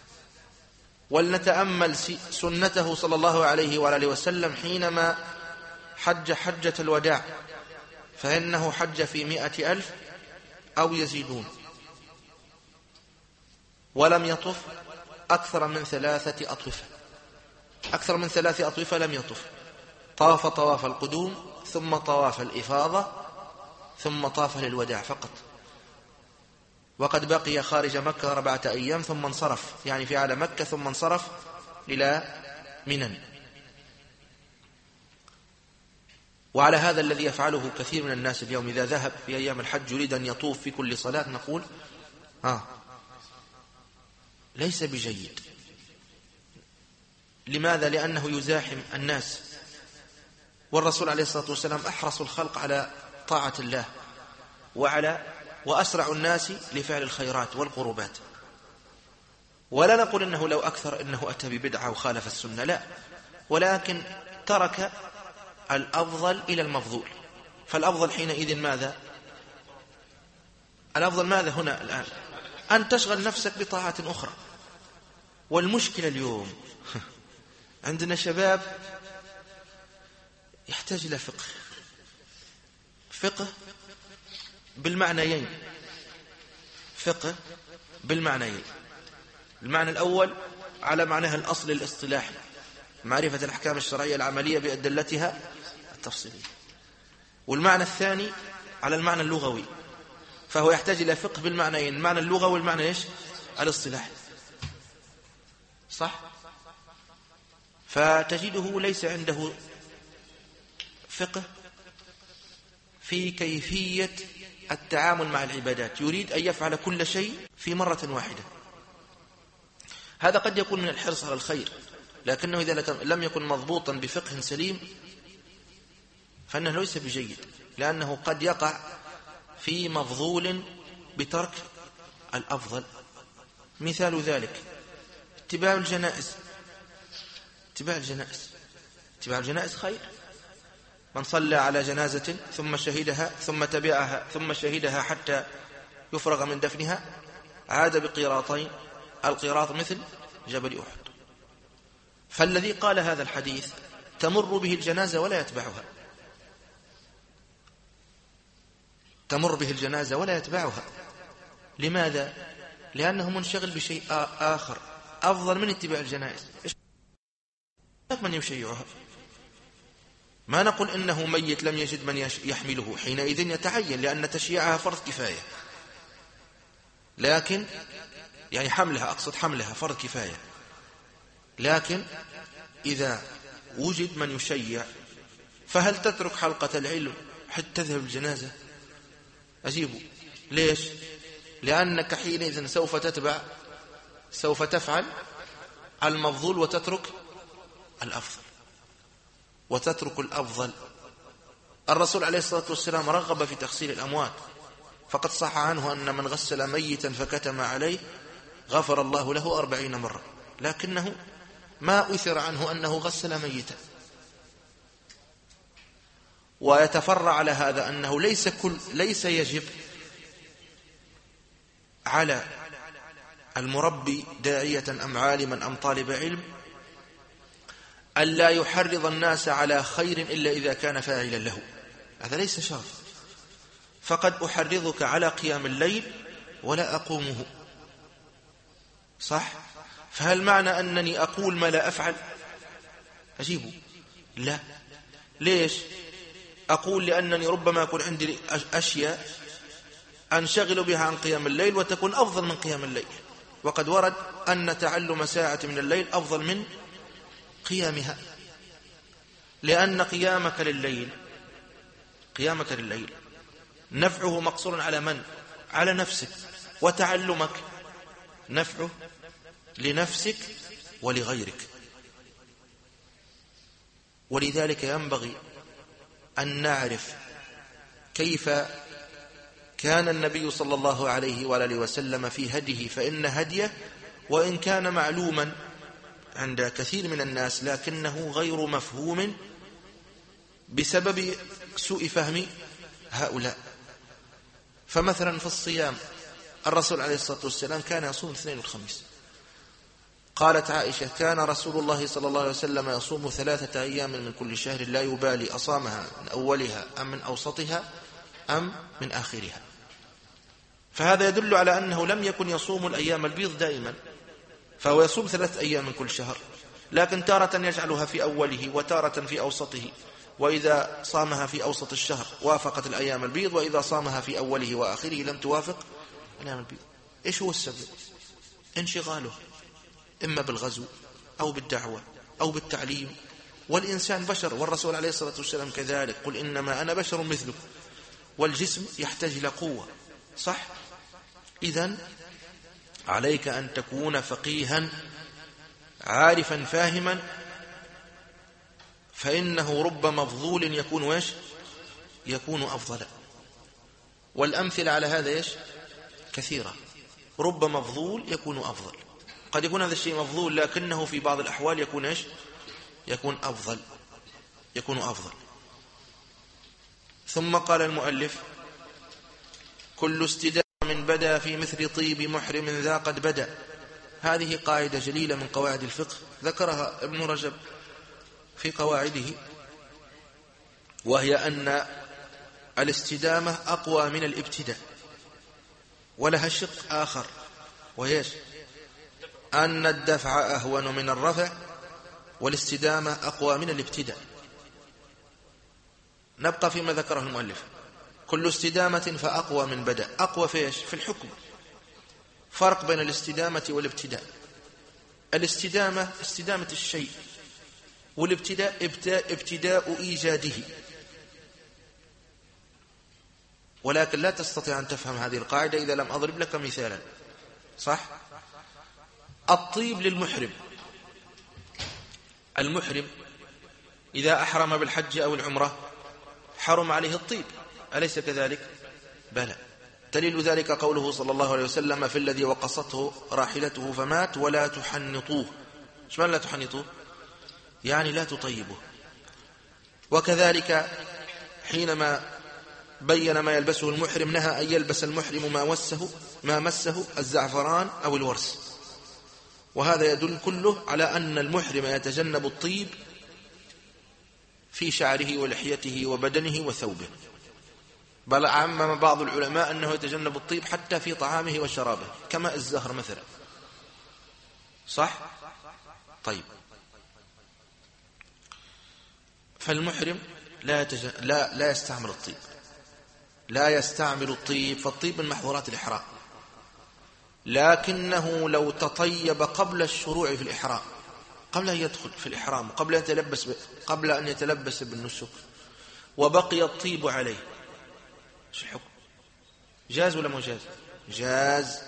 ولنتأمل سنته صلى الله عليه وآله وسلم حينما حج حجة الوداع، فإنه حج في 100,000 أو يزيدون، ولم يطف أكثر من 3 أطوفة. أكثر من 3 أطوفة لم يطف. طاف طواف القدوم، ثم طواف الإفاضة، ثم طاف للوداع فقط. وقد بقي خارج مكة 4 أيام ثم انصرف، يعني في على مكة، ثم انصرف إلى منى. وعلى هذا الذي يفعله كثير من الناس اليوم، إذا ذهب في أيام الحج يريد أن يطوف في كل صلاة، نقول ليس بجيد. لماذا؟ لأنه يزاحم الناس، والرسول عليه الصلاة والسلام أحرص الخلق على طاعة الله وأسرع الناس لفعل الخيرات والقربات. ولا نقول إنه لو أكثر إنه أتى ببدعة وخالف السنة، لا، ولكن ترك الأفضل إلى المفضول. فالأفضل حينئذ ماذا؟ الأفضل ماذا هنا الآن؟ أن تشغل نفسك بطاعة أخرى. والمشكلة اليوم عندنا شباب يحتاج إلى فقه بالمعنيين، فقه بالمعنيين. المعنى الأول على معناها الأصل الاصطلاحي، معرفة الأحكام الشرعية العملية بأدلتها التفصيلية. والمعنى الثاني على المعنى اللغوي، فهو يحتاج إلى فقه بالمعنيين، المعنى اللغوي والمعنى إيش؟ الاصطلاحي. صح؟ فتجده ليس عنده فقه في كيفية التعامل مع العبادات، يريد أن يفعل كل شيء في مرة واحدة. هذا قد يكون من الحرص على الخير، لكنه إذا لم يكن مضبوطا بفقه سليم فإنه ليس بجيد، لأنه قد يقع في مفضول بترك الأفضل. مثال ذلك اتباع الجنائز. اتباع الجنائز خير. من صلى على جنازة ثم شهدها ثم تبعها ثم شهدها حتى يفرغ من دفنها عاد بقيراطين، القيراط مثل جبل أحد. فالذي قال هذا الحديث تمر به الجنازة ولا يتبعها، تمر به الجنازة ولا يتبعها. لماذا؟ لأنه منشغل بشيء آخر أفضل من اتباع الجنائز. من يشيعها؟ ما نقول إنه ميت لم يجد من يحمله، حينئذ يتعين، لأن تشييعها فرض كفاية. لكن يعني حملها، أقصد حملها فرض كفاية. لكن إذا وجد من يشيع فهل تترك حلقة العلم حتى تذهب الجنازة؟ أجيبه ليش؟ لأنك حينئذ سوف تفعل المفضول وتترك الأفضل. الرسول عليه الصلاة والسلام رغب في تغسيل الأموات، فقد صح عنه أن من غسل ميتا فكتم عليه غفر الله له 40 مرة، لكنه ما أثر عنه أنه غسل ميتا. ويتفرع على هذا أنه ليس يجب على المربي داعية أم عالما أم طالب علم ألا يحرض الناس على خير إلا إذا كان فاعلا له. هذا ليس شرط. فقد أحرضك على قيام الليل ولا أقومه، صح؟ فهل معنى أنني أقول ما لا أفعل؟ أجيبه لا. ليش؟ أقول لأنني ربما يكون عندي أشياء أنشغل بها عن قيام الليل وتكون أفضل من قيام الليل، وقد ورد أن تعلم ساعة من الليل أفضل من قيامها، لأن قيامك لليل نفعه مقصور على من؟ على نفسك، وتعلمك نفعه لنفسك ولغيرك. ولذلك ينبغي أن نعرف كيف كان النبي صلى الله عليه وآله وسلم في هديه، فإن هديه وإن كان معلوما عند كثير من الناس لكنه غير مفهوم بسبب سوء فهم هؤلاء. فمثلا في الصيام الرسول عليه الصلاة والسلام كان يصوم الاثنين والخميس. قالت عائشة كان رسول الله صلى الله عليه وسلم يصوم 3 أيام من كل شهر لا يبالي أصامها من أولها أم من أوسطها أم من آخرها. فهذا يدل على أنه لم يكن يصوم الأيام البيض دائما، فهو يصوم 3 أيام من كل شهر، لكن تارة يجعلها في أوله وتارة في أوسطه، وإذا صامها في أوسط الشهر وافقت الأيام البيض، وإذا صامها في أوله وآخره لم توافق الأيام البيض. إيش هو السبب؟ انشغاله إما بالغزو أو بالدعوة أو بالتعليم، والإنسان بشر، والرسول عليه الصلاة والسلام كذلك، قل إنما أنا بشر مثلك، والجسم يحتاج إلى قوة، صح؟ إذن عليك أن تكون فقيها عارفا فاهما، فإنه رب مفضول يكون أفضل. والأمثلة على هذا كثيرة. رب مفضول يكون أفضل. قد يكون هذا الشيء مفضول لكنه في بعض الأحوال يكون أفضل. ثم قال المؤلف كل استدامة بدا في مثل طيب محرم ذا قد بدا. هذه قاعدة جليلة من قواعد الفقه ذكرها ابن رجب في قواعده، وهي أن الاستدامة أقوى من الابتداء، ولها شق آخر ويش أن الدفع أهون من الرفع، والاستدامة أقوى من الابتداء. نبقى فيما ذكره المؤلف: كل استدامة فأقوى من بدأ. أقوى فيش؟ في الحكم. فرق بين الاستدامة والابتداء: الاستدامة استدامة الشيء، والابتداء ابتداء إيجاده. ولكن لا تستطيع أن تفهم هذه القاعدة إذا لم أضرب لك مثالا. صح؟ الطيب للمحرم، المحرم إذا أحرم بالحج أو العمرة حرم عليه الطيب، أليس كذلك؟ بلى. دليل ذلك قوله صلى الله عليه وسلم في الذي وقصته راحلته فمات: ولا تحنطوه. ايش معنى لا تحنطوه؟ يعني لا تطيبه. وكذلك حينما بين ما يلبسه المحرم نهى أن يلبس المحرم ما مسه الزعفران أو الورس. وهذا يدل كله على أن المحرم يتجنب الطيب في شعره ولحيته وبدنه وثوبه، بل عمم بعض العلماء أنه يتجنب الطيب حتى في طعامه وشرابه كماء الزهر مثلا. صح؟ طيب، فالمحرم لا يستعمل الطيب، لا يستعمل الطيب، فالطيب من محظورات الإحرام. لكنه لو تطيب قبل الشروع في الإحرام، قبل أن يدخل في الإحرام، قبل أن يتلبس بالنسك، وبقي الطيب عليه، ايش الحكم؟ جاز ولا مو جاز؟ جاز.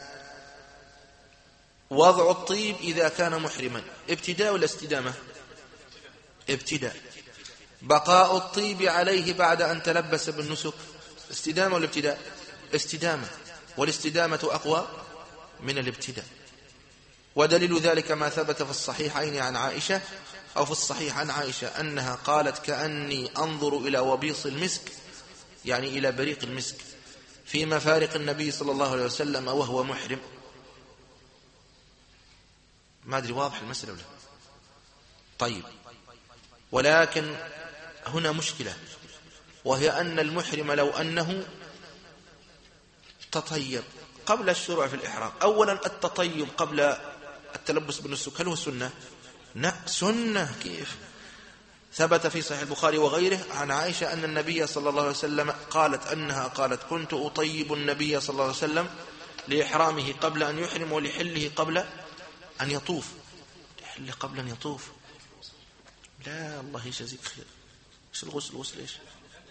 وضع الطيب إذا كان محرما ابتداء ولا استدامة؟ ابتداء. بقاء الطيب عليه بعد أن تلبس بالنسك استدامة ولا ابتداء؟ استدامة. والاستدامة أقوى من الابتداء. ودليل ذلك ما ثبت في الصحيحين عن عائشة، أو في الصحيح عن عائشة أنها قالت: كأني أنظر إلى وبيص المسك، يعني إلى بريق المسك، في مفارق النبي صلى الله عليه وسلم وهو محرم. ما أدري واضح المسألة ولا؟ طيب، ولكن هنا مشكلة، وهي أن المحرم لو أنه تطيب قبل الشروع في الإحرام. أولا، التطيب قبل التلبس بالنسك هل هو سنة؟ لا، سنة. كيف؟ ثبت في صحيح البخاري وغيره عن عائشة أن النبي صلى الله عليه وسلم قالت: كنت أطيب النبي صلى الله عليه وسلم لإحرامه قبل أن يحرم، ولحله قبل أن يطوف. لحله قبل أن يطوف؟ لا، الله يجزيك خير. ايش الغسل ايش؟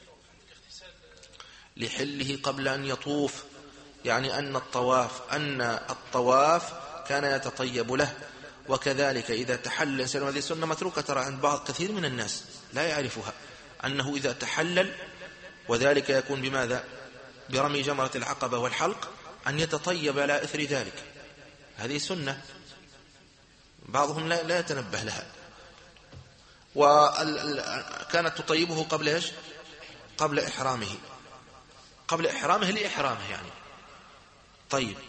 لحله قبل أن يطوف، يعني أن الطواف كان يتطيب له. وكذلك إذا تحلل الإنسان، وهذه سنة متروكة ترى عند بعض كثير من الناس لا يعرفها، أنه إذا تحلل، وذلك يكون بماذا؟ برمي جمرة العقبة والحلق، أن يتطيب على إثر ذلك. هذه سنة بعضهم لا يتنبه لها. وكانت تطيبه قبل إيش؟ قبل إحرامه، لإحرامه يعني. طيب،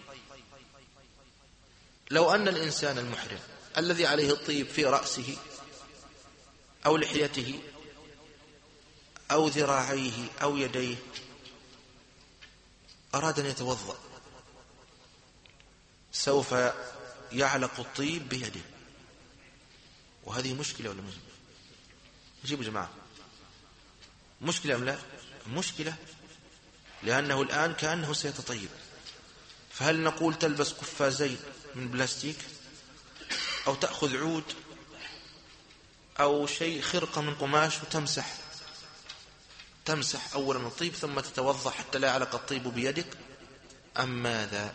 لو أن الإنسان المحرم الذي عليه الطيب في رأسه أو لحيته أو ذراعيه أو يديه أراد أن يتوضأ، سوف يعلق الطيب بيده، وهذه مشكلة ولا مشكلة؟ نجيب يا جماعة، مشكلة أم لا؟ مشكلة، لأنه الآن كأنه سيتطيب. فهل نقول تلبس قفازين من بلاستيك، أو تأخذ عود أو شيء خرقة من قماش وتمسح أولا الطيب ثم تتوضأ حتى لا يعلق الطيب بيدك، أم ماذا؟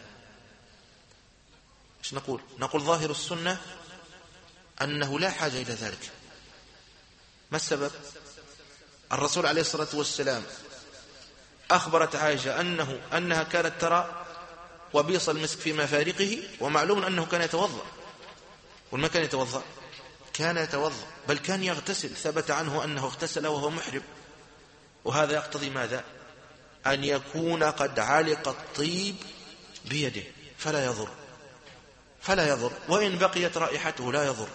إيش نقول؟ نقول ظاهر السنة أنه لا حاجة إلى ذلك. ما السبب؟ الرسول عليه الصلاة والسلام أخبرت عائشة أنها كانت ترى وبيص المسك في مفارقه، ومعلوم أنه كان يتوضأ. وما كان يتوضأ؟ كان يتوضأ، بل كان يغتسل، ثبت عنه أنه اغتسل وهو محرم. وهذا يقتضي ماذا؟ أن يكون قد علق الطيب بيده، فلا يضر، وإن بقيت رائحته لا يضر.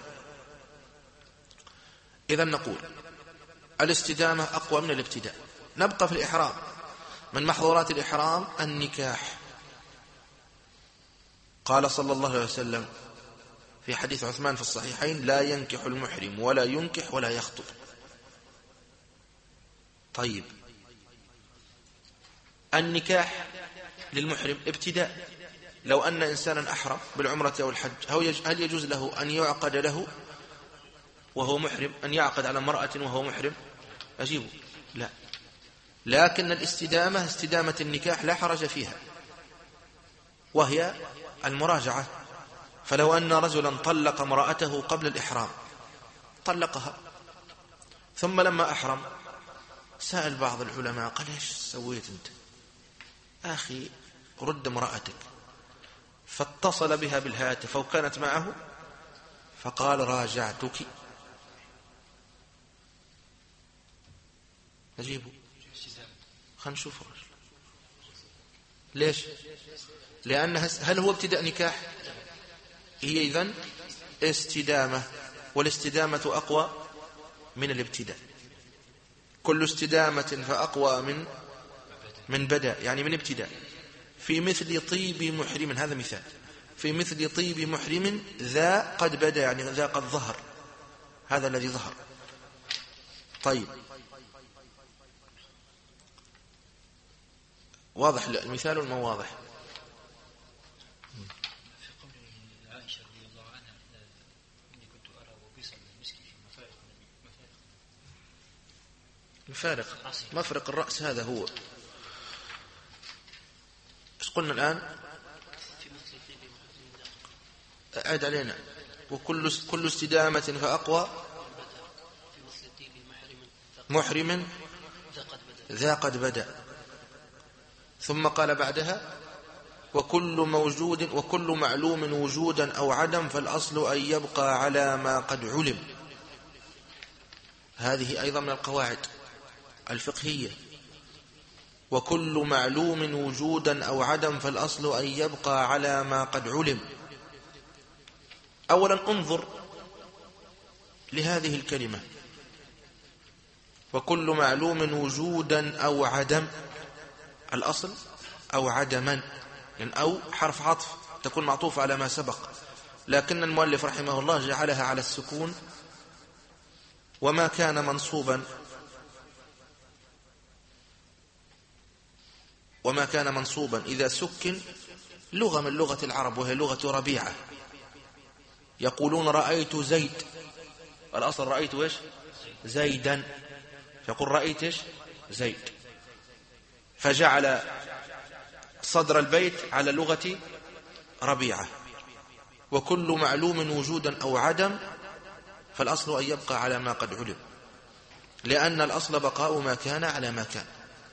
إذن نقول الاستدامة أقوى من الابتداء. نبقى في الإحرام. من محظورات الإحرام النكاح. قال صلى الله عليه وسلم في حديث عثمان في الصحيحين: لا ينكح المحرم ولا ينكح ولا يخطب. طيب، النكاح للمحرم ابتداء. لو أن إنسانا أحرم بالعمرة أو الحج، هل يجوز له أن يعقد له وهو محرم، أن يعقد على امرأة وهو محرم؟ أجيبه لا. لكن الاستدامة، استدامة النكاح لا حرج فيها، وهي المراجعة. فلو أن رجلا طلق امرأته قبل الإحرام، طلقها، ثم لما أحرم سأل بعض العلماء قال: إيش سويت أنت؟ أخي رد امرأتك. فاتصل بها بالهاتف أو كانت معه فقال: راجعتك. أجيبه، خلينا نشوف الرجل. ليش؟ لأن هل هو ابتداء نكاح؟ هي إذن استدامة، والاستدامة أقوى من الابتداء. كل استدامة فأقوى من بدأ، يعني من ابتداء. في مثل طيب محرم، هذا مثال، في مثل طيب محرم ذا قد بدأ، يعني ذا قد ظهر، هذا الذي ظهر. طيب، واضح المثال ولا ما واضح؟ في قول عائشة رضي الله عنها: إني كنت أرى وبيصا المسك في مفارق مفرق الرأس، هذا هو. ايش قلنا الآن؟ أعد علينا. وكل استدامة فأقوى محرم ذا قد بدأ. ثم قال بعدها: وكل معلوم وجودا أو عدم فالأصل أن يبقى على ما قد علم. هذه أيضا من القواعد الفقهية. وكل معلوم وجودا أو عدم فالأصل أن يبقى على ما قد علم. أولا انظر لهذه الكلمة: وكل معلوم وجودا أو عدم. الأصل أو عدما، يعني أو حرف عطف تكون معطوفة على ما سبق، لكن المؤلف رحمه الله جعلها على السكون. وما كان منصوبا إذا سكن لغة من لغة العرب، وهي لغة ربيعة. يقولون: رأيت زيد، الأصل رأيت إيش؟ زيدا، يقول رأيت إيش؟ زيد، فجعل صدر البيت على لغة ربيعة. وكل معلوم وجودا أو عدم فالأصل أن يبقى على ما قد علم، لأن الأصل بقاء ما كان على ما كان.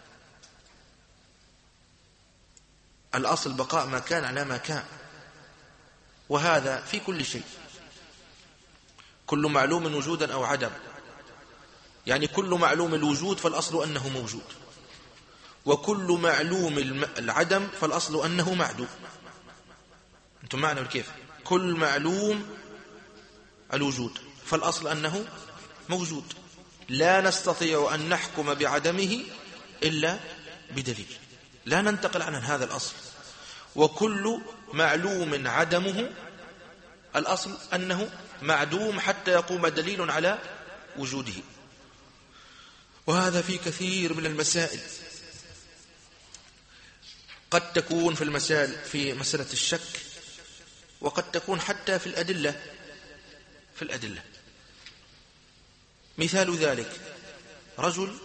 الأصل بقاء ما كان على ما كان، وهذا في كل شيء. كل معلوم وجودا أو عدم، يعني كل معلوم الوجود فالأصل أنه موجود، وكل معلوم العدم فالأصل أنه معدوم. أنتم معنا كيف؟ كل معلوم الوجود فالأصل أنه موجود، لا نستطيع أن نحكم بعدمه إلا بدليل، لا ننتقل عن هذا الأصل. وكل معلوم عدمه الأصل أنه معدوم حتى يقوم دليل على وجوده. وهذا في كثير من المسائل، قد تكون في مسألة الشك، وقد تكون حتى في الأدلة. مثال ذلك: رجل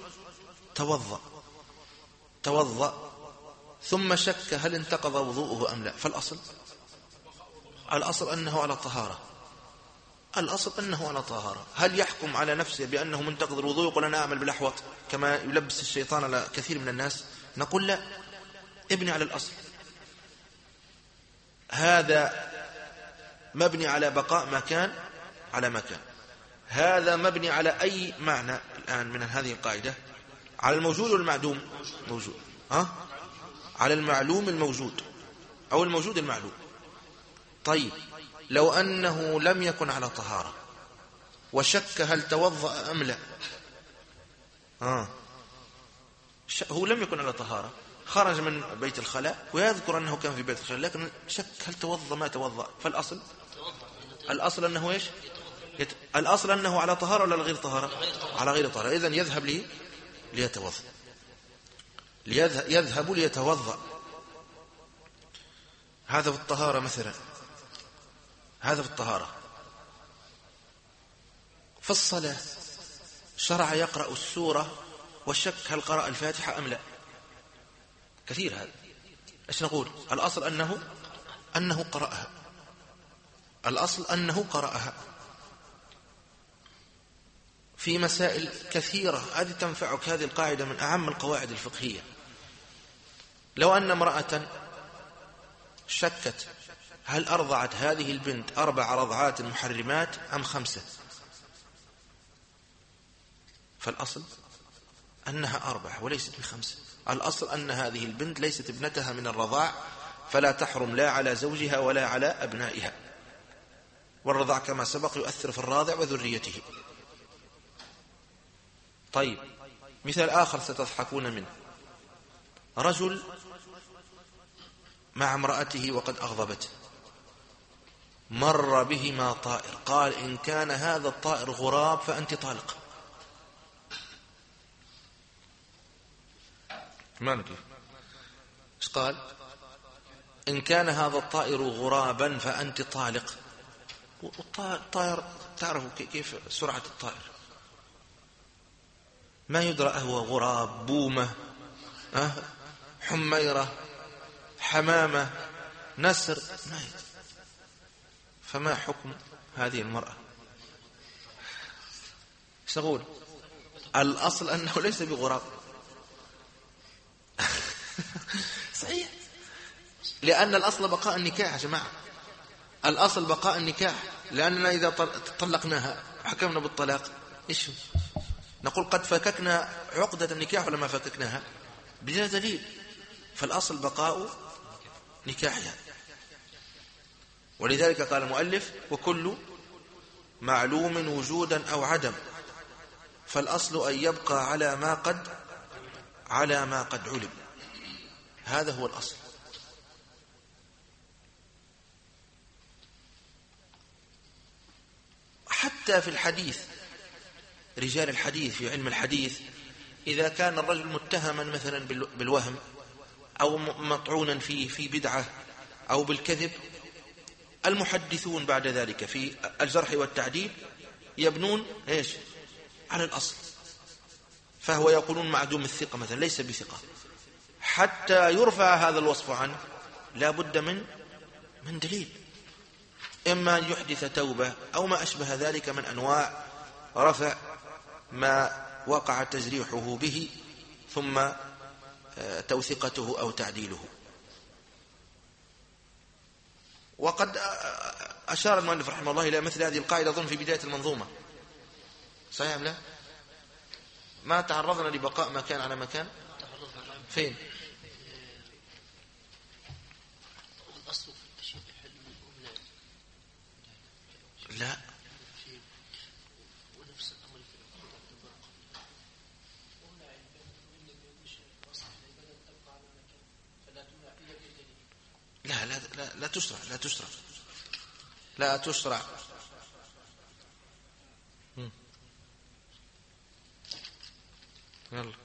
توضأ ثم شك هل انتقض وضوءه أم لا، فالأصل أنه على طهارة. هل يحكم على نفسه بأنه منتقض الوضوء يقول أنا أعمل بالأحوط كما يلبس الشيطان على كثير من الناس؟ نقول لا، ابني على الأصل. هذا مبني على بقاء ما كان على ما كان. هذا مبني على أي معنى الآن من هذه القاعدة؟ على الموجود والمعدوم؟ موجود. على المعلوم الموجود أو الموجود المعلوم. طيب، لو أنه لم يكن على طهارة وشك هل توضأ أم لا، هو لم يكن على طهارة، خرج من بيت الخلاء ويذكر أنه كان في بيت الخلاء، لكن شك هل توضأ ما توضأ. فالأصل أنه إيش؟ الأصل أنه على طهارة ولا غير طهارة؟ على غير طهارة. إذن يذهب ليتوضأ، يذهب ليتوضأ. هذا في الطهارة مثلا، هذا في الطهارة. في الصلاة شرع يقرأ السورة والشك هل قرأ الفاتحة أم لا، كثير هذا. إيش نقول؟ الأصل أنه قرأها، الأصل أنه قرأها. في مسائل كثيرة هذه تنفعك، هذه القاعدة من أهم القواعد الفقهية. لو أن امرأة شكت هل أرضعت هذه البنت 4 رضعات محرمات أم 5، فالأصل أنها 4 وليست ب5. الأصل أن هذه البنت ليست ابنتها من الرضاع، فلا تحرم لا على زوجها ولا على أبنائها، والرضاع كما سبق يؤثر في الراضع وذريته. طيب مثال آخر ستضحكون منه، رجل مع امرأته وقد أغضبته، مر بهما طائر، قال إن كان هذا الطائر غراب فأنت طالق. ما نقول إيش قال؟ إن كان هذا الطائر غرابا فأنت طالق. والطائر تعرفوا كيف سرعة الطائر، ما يدرى هو غراب، بومة، حميرة، حمامة، نسر، ما يدري. فما حكم هذه المرأة؟ ايش نقول؟ الأصل أنه ليس بغراب. صحيح، لأن الأصل بقاء النكاح يا جماعة، الأصل بقاء النكاح. لأننا إذا طلقناها حكمنا بالطلاق إيش نقول؟ قد فككنا عقدة النكاح ولا ما فككناها بلا دليل، فالأصل بقاء نكاحها. ولذلك قال المؤلف وكل معلوم وجودا أو عدم، فالأصل أن يبقى على ما قد علم. هذا هو الأصل. حتى في الحديث، رجال الحديث في علم الحديث، إذا كان الرجل متهما مثلا بالوهم أو مطعونا في بدعة أو بالكذب، المحدثون بعد ذلك في الجرح والتعديل يبنون إيش؟ على الأصل. فهو يقولون معدوم الثقة مثلا، ليس بثقة، حتى يرفع هذا الوصف عنه لا بد من دليل، إما أن يحدث توبة أو ما أشبه ذلك من أنواع رفع ما وقع تجريحه به ثم توثيقته أو تعديله. وقد أشار المؤلف رحمه الله إلى مثل هذه القاعدة أظن في بداية المنظومة، صحيح أم لا؟ ما تعرضنا لبقاء مكان على مكان فين؟ الأصل في التشريع حل الأمناء، لا، ونفس الأمر في لا تشرع. يلا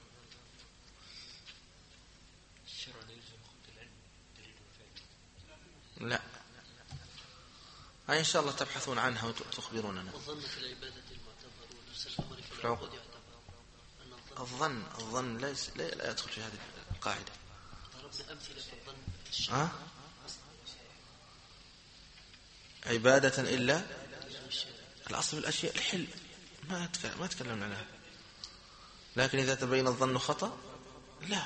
لا، إن شاء الله تبحثون عنها وتخبروننا. الظن في العبادة المعتبر ونفس الأمر في العقود يعتبر. الظن لا يدخل في هذه القاعدة. ضربنا أمثلة في الظن عبادة إلا الأصل في الأشياء الحل، ما تكلمنا عنها. لكن إذا تبين الظن خطأ لا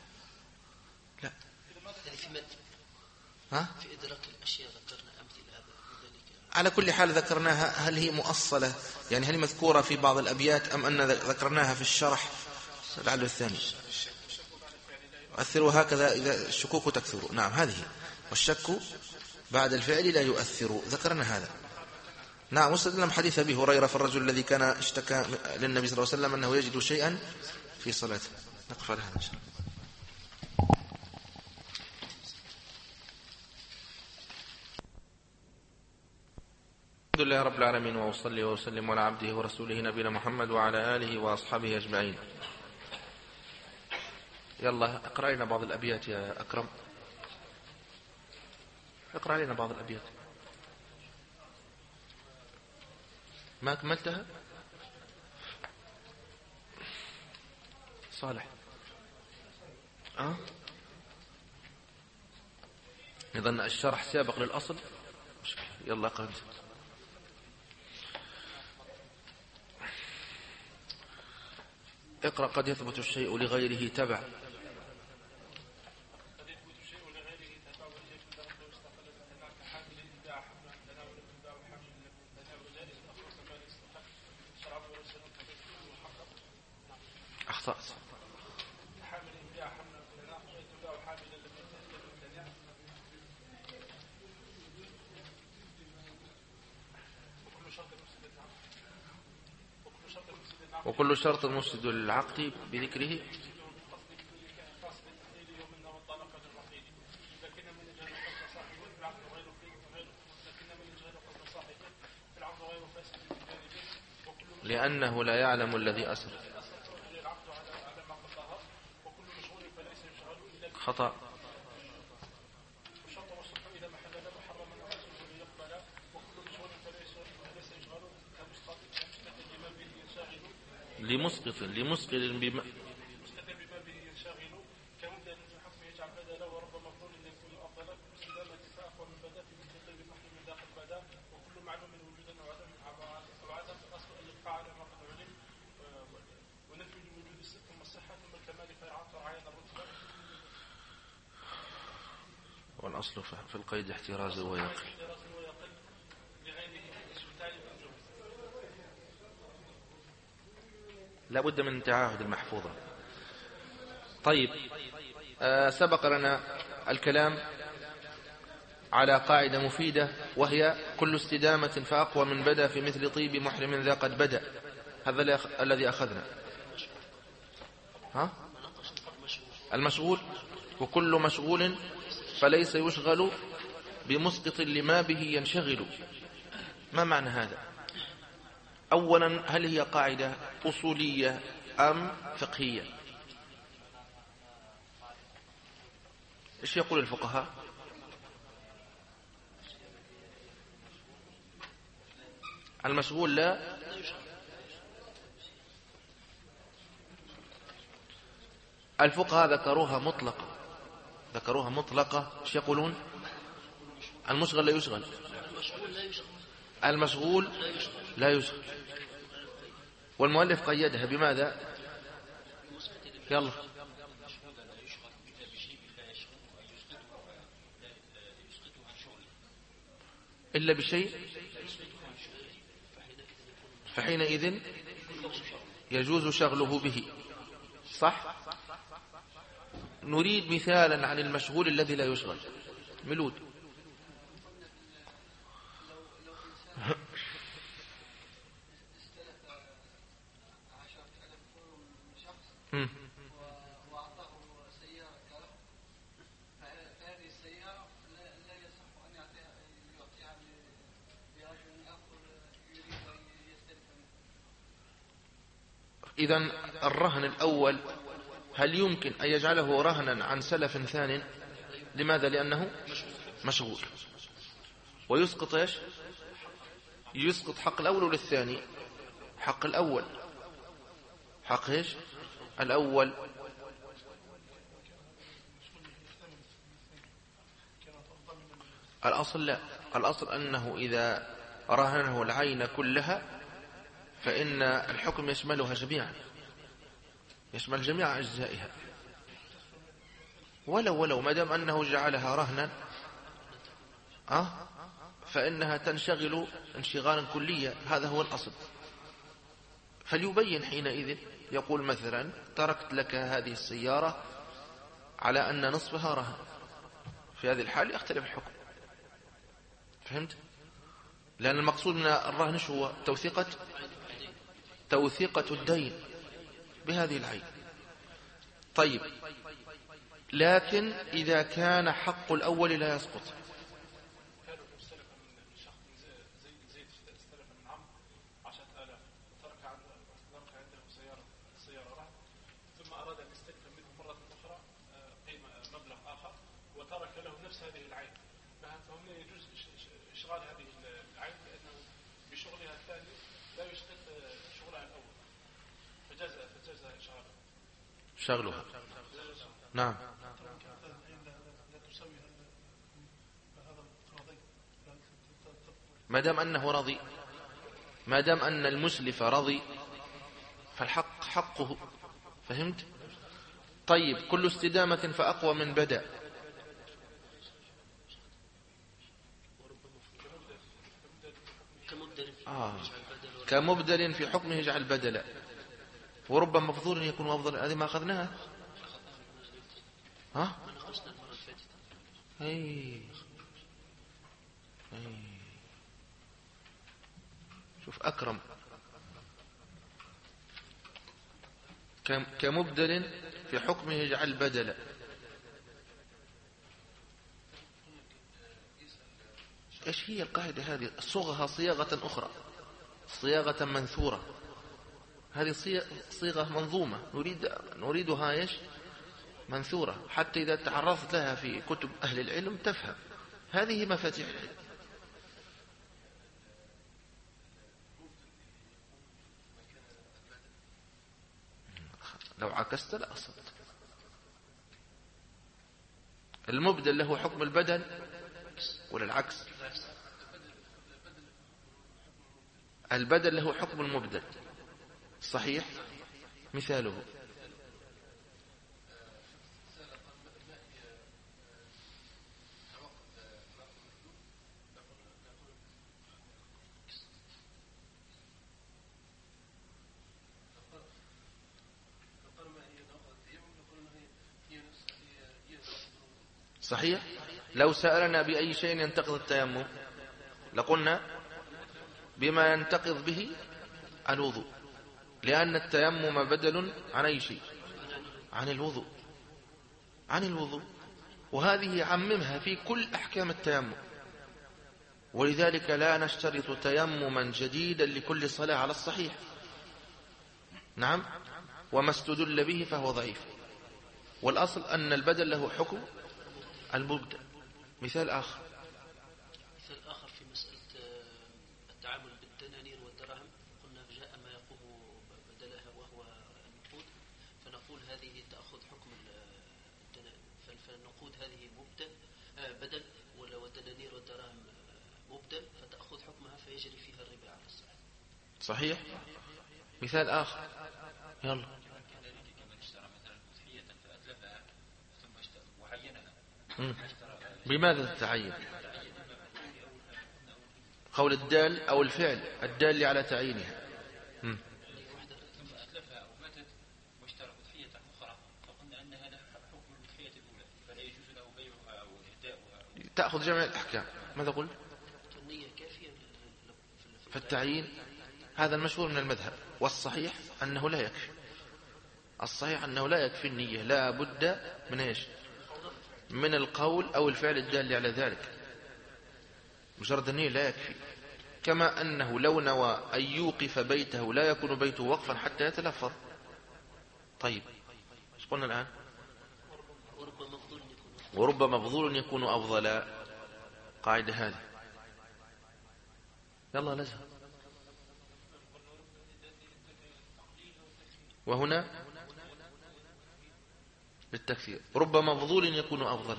في إدراك الأشياء ذكرنا أمثلة هذا. على كل حال ذكرناها، هل هي مؤصلة يعني هل مذكورة في بعض الأبيات أم أن ذكرناها في الشرح لعل الثاني؟ أثروا هكذا إذا الشكوك تكثر. نعم هذه، والشك بعد الفعل لا يؤثر، ذكرنا هذا. نعم. واستدلنا حديث أبي هريرة في الرجل الذي كان اشتكى للنبي صلى الله عليه وسلم أنه يجد شيئا في صلاته. نقف على هذا إن شاء الله. الحمد لله رب العالمين، وأصلي وأسلم على عبده ورسوله نبينا محمد وعلى آله وأصحابه أجمعين. يلا اقرأ لنا بعض الأبيات يا أكرم، اقرأ لنا بعض الأبيات. ما أكملتها صالح؟ إذن الشرح سابق للأصل. يلا اقرأ. اقرأ. قد يثبت الشيء لغيره تبع. أخطأت. وكل شرط مفسد للعقد بذكره. لأنه لا يعلم الذي أسر. خطأ. لمسقط بما والأصل في القيد احتراز ويقل. لا بد من تعاهد المحفوظة. طيب، سبق لنا الكلام على قاعدة مفيدة، وهي كل استدامة فأقوى من بدا في مثل طيب محرم ذا قد بدا. هذا الذي أخذنا. المشغول. وكل مشغول فليس يشغل بمسقط لما به ينشغل. ما معنى هذا؟ أولا، هل هي قاعدة أصولية أم فقهية؟ إيش يقول الفقهاء؟ المشغول لا. الفقهاء ذكروها مطلقة. إيش يقولون؟ المشغل لا يشغل. المشغول لا يشغل. والمؤلف قيدها بماذا؟ يلا. إلا بشيء، فحينئذ يجوز شغله به. صح؟ نريد مثالا عن المشغول الذي لا يشغل. ملود. وأعطاه سيارة له، فهذه السيارة لا يصح أن يعطيها لرجل آخر يريد أن يستلف منه. إذن الرهن الأول هل يمكن أن يجعله رهنا عن سلف ثان؟ لماذا؟ لأنه مشغول. ويسقط إيش؟ يسقط حق الأول وللثاني. حق الأول. حق إيش؟ الأول. الأصل لا. الأصل أنه إذا رهنه العين كلها فإن الحكم يشملها جميعا، يشمل جميع أجزائها. ولو ما دام أنه جعلها رهنا فإنها تنشغل انشغالا كليا. هذا هو الأصل. فليبين حينئذ، يقول مثلا تركت لك هذه السيارة على أن نصفها رهن. في هذه الحال يختلف الحكم. فهمت؟ لأن المقصود من الرهن هو توثيقة الدين بهذه العين. طيب، لكن إذا كان حق الأول لا يسقط. كانوا استلف من شخص زيد استلف من عمرو 10,000 وترك عنده سيارة رهن، ثم أراد أن يستلف منه مرة أخرى مبلغ آخر وترك له نفس هذه العين، فهم يجوز إشغال هذه العين لأنه بشغلها الثاني لا يسقط شغلها الأول، فجاز شغلها. نعم. ما دام أنه رضي، ما دام أن المسلف رضي فالحق حقه. فهمت؟ طيب، كل استدامة فأقوى من بدأ. كمبدل في حكمه يجعل بدلا، ورب مفضول يكون أفضل. هذه ما أخذناها. ها؟ شوف أكرم، كمبدل في حكمه يجعل بدلا. ايش هي القاعدة هذه؟ صغها صياغة أخرى، صياغة منثورة. هذه صيغة منظومة نريدها ايش؟ منثورة، حتى إذا تعرضت لها في كتب أهل العلم تفهم. هذه مفاتيح العلم. لو عكست لا أصبت. المبدل له حكم البدل ولا العكس؟ البدل له حكم المبدل. صحيح. مثاله صحيح. لو سألنا بأي شيء ينتقض التيمم لقلنا بما ينتقض به الوضوء، لأن التيمم بدل عن أي شيء؟ عن الوضوء. عن الوضوء. وهذه عممها في كل أحكام التيمم، ولذلك لا نشترط تيمما جديدا لكل صلاة على الصحيح. نعم. وما استدل به فهو ضعيف، والأصل أن البدل له حكم المبدل. مثال آخر في مسألة التعامل بالدنانير والدراهم، قلنا جاء ما يقوم بدلها وهو النقود، فنقول هذه تأخذ حكم الدنانير، فالنقود هذه بدل، والدنانير والدراهم مبدل، فتأخذ حكمها فيجري فيها الربا على الصحيح. صحيح. مثال آخر. يلا. بماذا تتعين؟ قول الدال أو الفعل الدال على تعيينها. تأخذ جميع الأحكام. ماذا قلت؟ فالتعيين هذا المشهور من المذهب، والصحيح أنه لا يكفي. الصحيح أنه لا يكفي النية، لا بد من إيش؟ من القول أو الفعل الدال على ذلك. مجرد النية لا يكفي. كما أنه لو نوى أن يوقف بيته لا يكون بيته وقفا حتى يتلفظ. طيب، ايش قلنا الآن؟ ورب مفضول يكون أفضل. قاعدة هذه. يلا نزل. وهنا بالتكثير. رب مفضول يكون أفضل.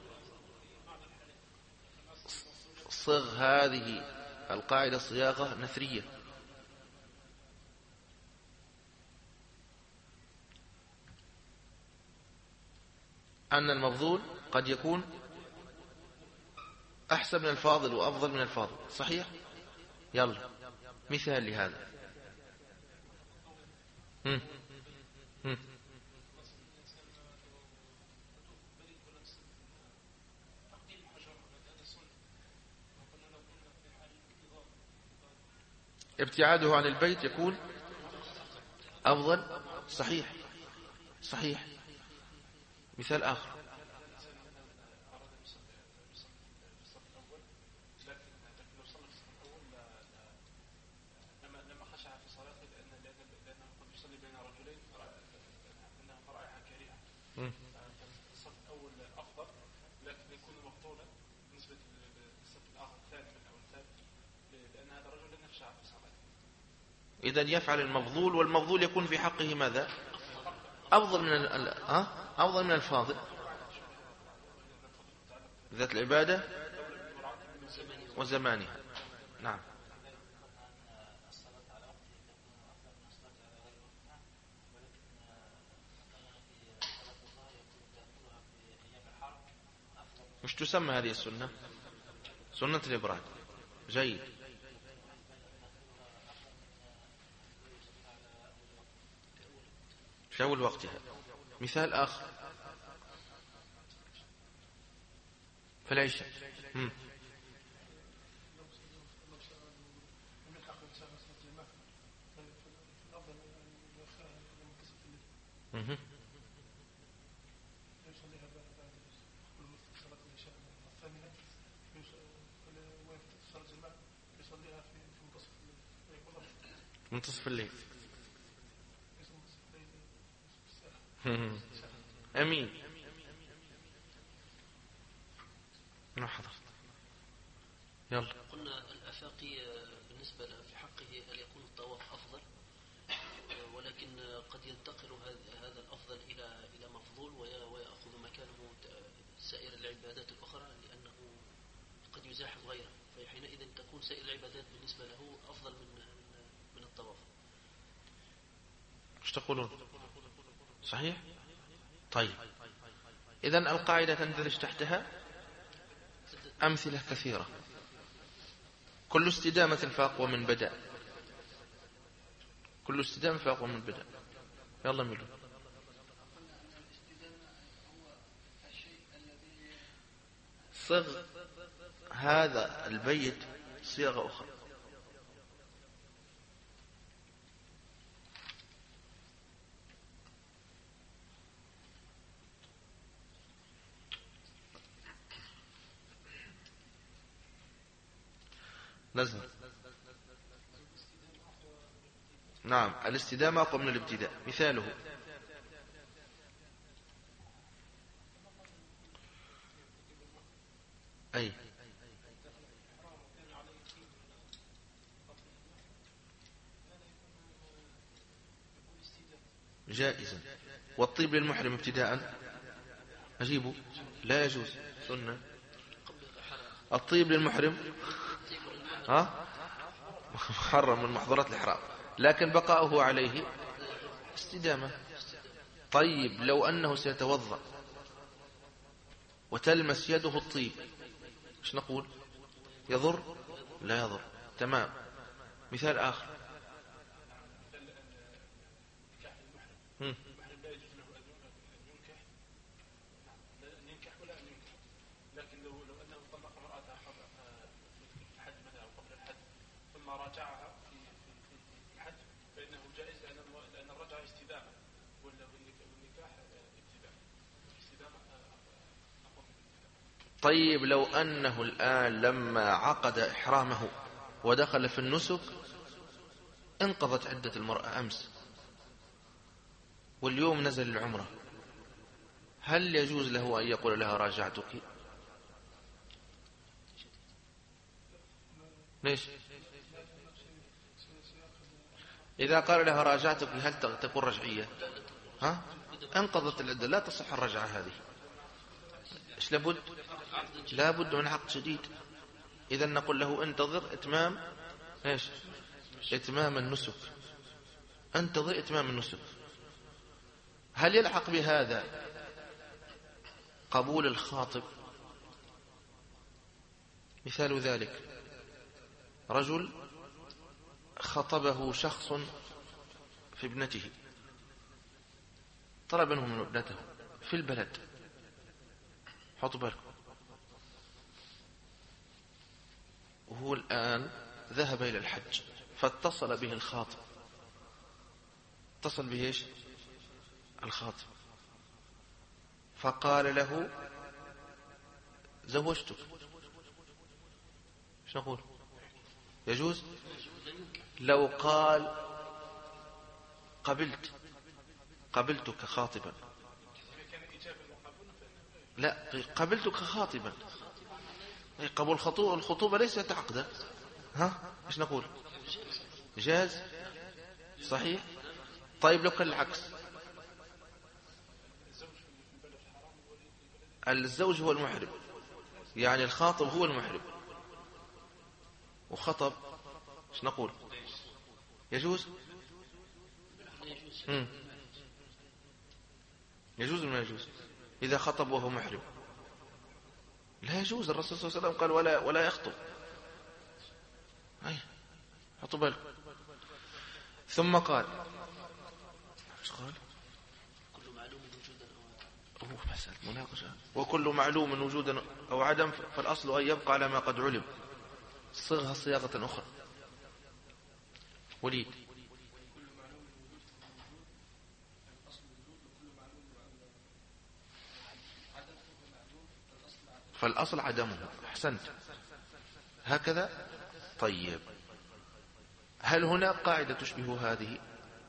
صغ هذه القاعدة صياغة نثرية. أن المفضول قد يكون أحسن من الفاضل وأفضل من الفاضل. صحيح. يلا مثال لهذا. ابتعاده عن البيت يكون أفضل. صحيح. صحيح. مثال آخر. أراد أن يصلي في الصف الأول، لكن لو صلى في الصف الأول لما خشع في صلاته لأنه قد يصلي بين رجلين أنها رائحة كريهة. الصف الأول أفضل، لكن يكون مفضولا بالنسبة للصف الآخر الثاني أو الثالث، لأن هذا الرجل لن يخشع في صلاته. إذن يفعل المفضول، والمفضول يكون في حقه ماذا؟ أفضل من الفاضل. ذات العبادة وزمانها. نعم. مش تسمى هذه السنة سنة الإبراد؟ جيد. في أول وقتها. مثال آخر في العشاء. منتصف الليل. أمين. ما حضرت. يلا. قلنا الآفاقي بالنسبة في حقه هل يكون الطواف أفضل، ولكن قد ينتقل هذا الأفضل إلى مفضول ويأخذ مكانه سائر العبادات الأخرى، لأنه قد يزاحم غيره، فحينئذ تكون سائر العبادات بالنسبة له أفضل من الطواف. ايش تقولون؟ صحيح؟ طيب، إذن القاعدة تندرج تحتها أمثلة كثيرة. كل استدامة فأقوى من بدأ. كل استدامة فأقوى من بدأ. يلا ميلو. صغ هذا البيت صيغة أخرى. نزل. نعم، الاستدامة أقوى من الابتداء. مثاله أي جائزا. والطيب للمحرم ابتداء أجيبه لا يجوز، سنة. الطيب للمحرم محرم من محظورات الإحرام، لكن بقاؤه عليه استدامة. طيب لو أنه سيتوضأ وتلمس يده الطيب، ايش نقول؟ يضر؟ لا يضر. تمام. مثال آخر. المحرم لا يجوز له أن ينكح ولا أن ينكح، لكن لو أنه طلق امرأته في الحج مثلا أو قبل الحج ثم راجعها في الحج فإنه جائز، لأن الرجعة استدامة والنكاح ابتداء. الاستدامة أقوى من الابتداء. طيب لو أنه الآن لما عقد إحرامه ودخل في النسك انقضت عدة المرأة أمس واليوم نزل العمرة، هل يجوز له أن يقول لها راجعتك؟ ليش؟ إذا قال لها راجعتك هل تكون رجعية؟ انقضت العدة، لا تصح الرجعة هذه. إيش لابد؟ لابد من عقد جديد. إذا نقول له انتظر إتمام إيش؟ إتمام النسك. انتظر إتمام النسك. هل يلحق بهذا قبول الخاطب؟ مثال ذلك رجل خطبه شخص في ابنته، طلب منه ابنته في البلد، حطوا بالكم، وهو الآن ذهب إلى الحج فاتصل به الخاطب. اتصل به إيش؟ الخاطب. فقال له زوجتك، ايش نقول؟ يجوز؟ لو قال قبلتك خاطبا، لا قبلتك خاطبا، قبول الخطوبة ليست عقدا، ها ايش نقول؟ جاز؟ صحيح. طيب لو كان العكس، الزوج هو المحرم، يعني الخاطب هو المحرم وخطب، ايش نقول؟ يجوز؟ يجوز ولا ما يجوز إذا خطب وهو محرم؟ لا يجوز. الرسول صلى الله عليه وسلم قال ولا يخطب. حطوا بالكم. ثم قال ايش قال؟ كل معلوم وجودا مسألة مناقشة. وكل معلوم وجودا أو عدم فالأصل أن يبقى على ما قد علم. صيغها صياغة أخرى. وليد. فالأصل عدمه. أحسنت. هكذا. طيب هل هنا قاعدة تشبه هذه؟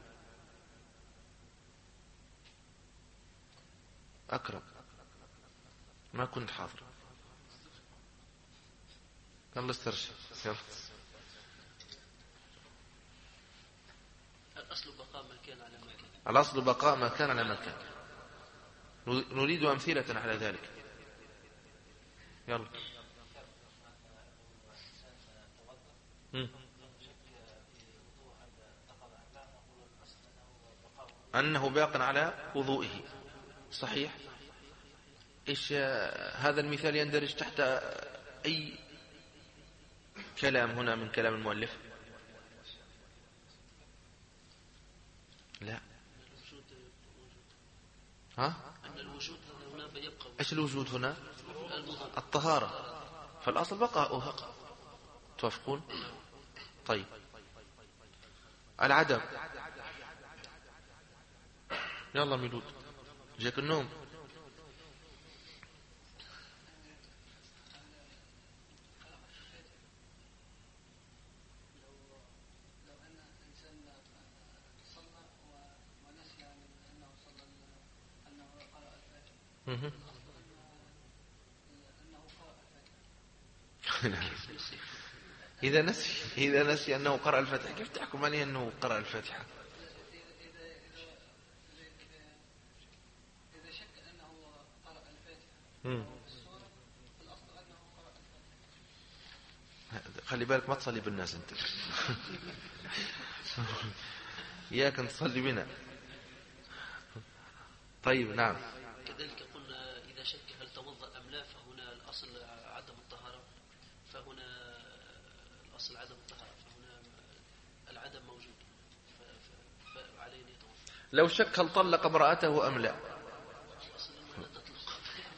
أكرم ما كنت حاضر. يلا استرشد. يلا. الأصل بقاء ما كان على ما كان. الأصل بقاء ما كان على ما كان. نريد أمثلة على ذلك. يلا. أنه باق على وضوئه. صحيح. إيش هذا المثال يندرج تحت أي كلام هنا من كلام المؤلف؟ لا. ها؟ أن الوجود هنا بيبقى. إيش الوجود هنا؟ الطهارة. فالأصل بقاؤها. توافقون؟ طيب العدم. يلا ميلود جاك النوم. لو أن إنسان صلى ونسي أنه صلى أنه قرأ الفاتحة، أنه قرأ الفاتحة. إذا نسي أنه قرأ الفاتحة كيف تحكم عليه أنه قرأ الفاتحة؟ إذا شك أنه قرأ الفاتحة السورة الأصل أنه قرأ الفاتحة. خلي بالك ما تصلي بالناس أنت. إياك أن تصلي بنا. طيب نعم. كذلك قلنا إذا شك هل توضأ أم لا، فهنا الأصل عدم الطهارة، فهنا الأصل عدم الطهارة، فهنا العدم موجود، فعليه يتوضأ. لو شك هل طلق امرأته أم لا؟ الأصل أنه لا تطلق.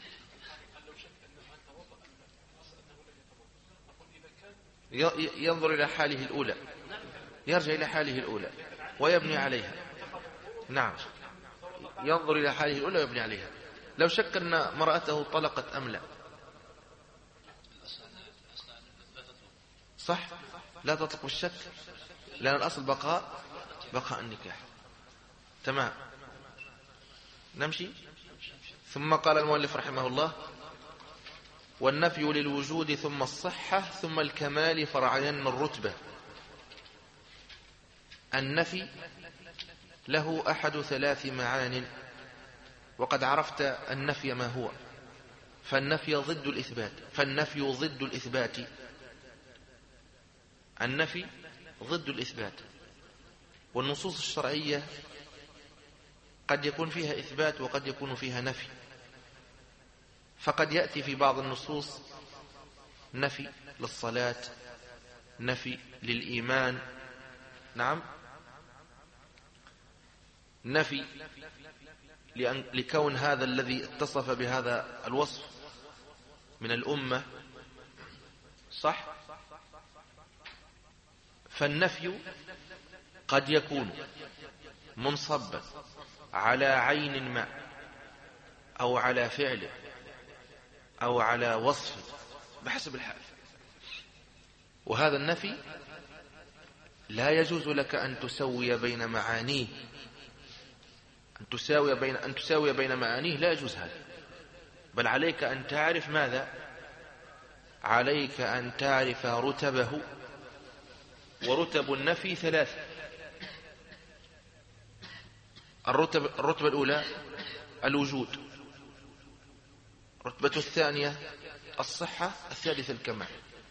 ينظر إلى حاله الأولى، يرجع إلى حاله الأولى ويبني عليها. نعم ينظر إلى حاله الأولى ويبني عليها. لو شك أن امرأته طلقت أم لا، صح لا تطلق بالشك، لأن الأصل بقاء النكاح. تمام. نمشي. ثم قال المؤلف رحمه الله: والنفي للوجود ثم الصحة ثم الكمال فرعيا من الرتبة. النفي له أحد ثلاث معان، وقد عرفت النفي ما هو. فالنفي ضد الإثبات. النفي ضد الإثبات. والنصوص الشرعية قد يكون فيها إثبات وقد يكون فيها نفي. فقد يأتي في بعض النصوص نفي للصلاة، نفي للإيمان، نعم، نفي لكون هذا الذي اتصف بهذا الوصف من الأمة، صح؟ فالنفي قد يكون منصبا على عين ما أو على فعل أو على وصف بحسب الحال. وهذا النفي لا يجوز لك أن تسوي بين معانيه، أن تساوي بين معانيه، لا يجوز هذا. بل عليك أن تعرف ماذا؟ عليك أن تعرف رتبه. ورتب النفي ثلاثة. الرتبة الأولى الوجود، الرتبة الثانية الصحة، الثالثة الكمال.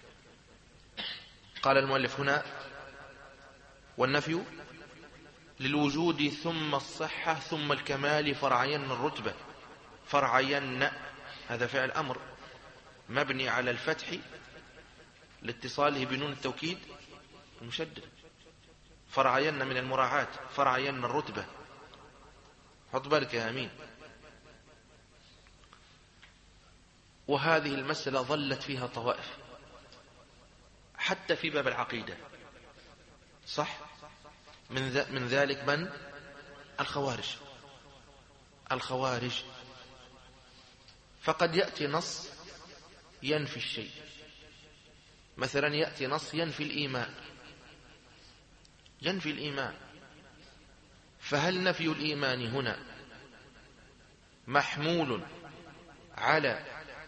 قال المؤلف هنا: والنفي للوجود ثم الصحة ثم الكمال فرعين الرتبة. فرعين هذا فعل أمر مبني على الفتح لاتصاله بنون التوكيد المشدد. فرعين من المراعاة، فرعين الرتبة. حط بالك يا أمين. وهذه المسألة ظلت فيها طوائف حتى في باب العقيدة، صح؟ من ذلك من؟ الخوارج. فقد يأتي نص ينفي الشيء، مثلا يأتي نص ينفي الإيمان، فهل نفي الإيمان هنا محمول على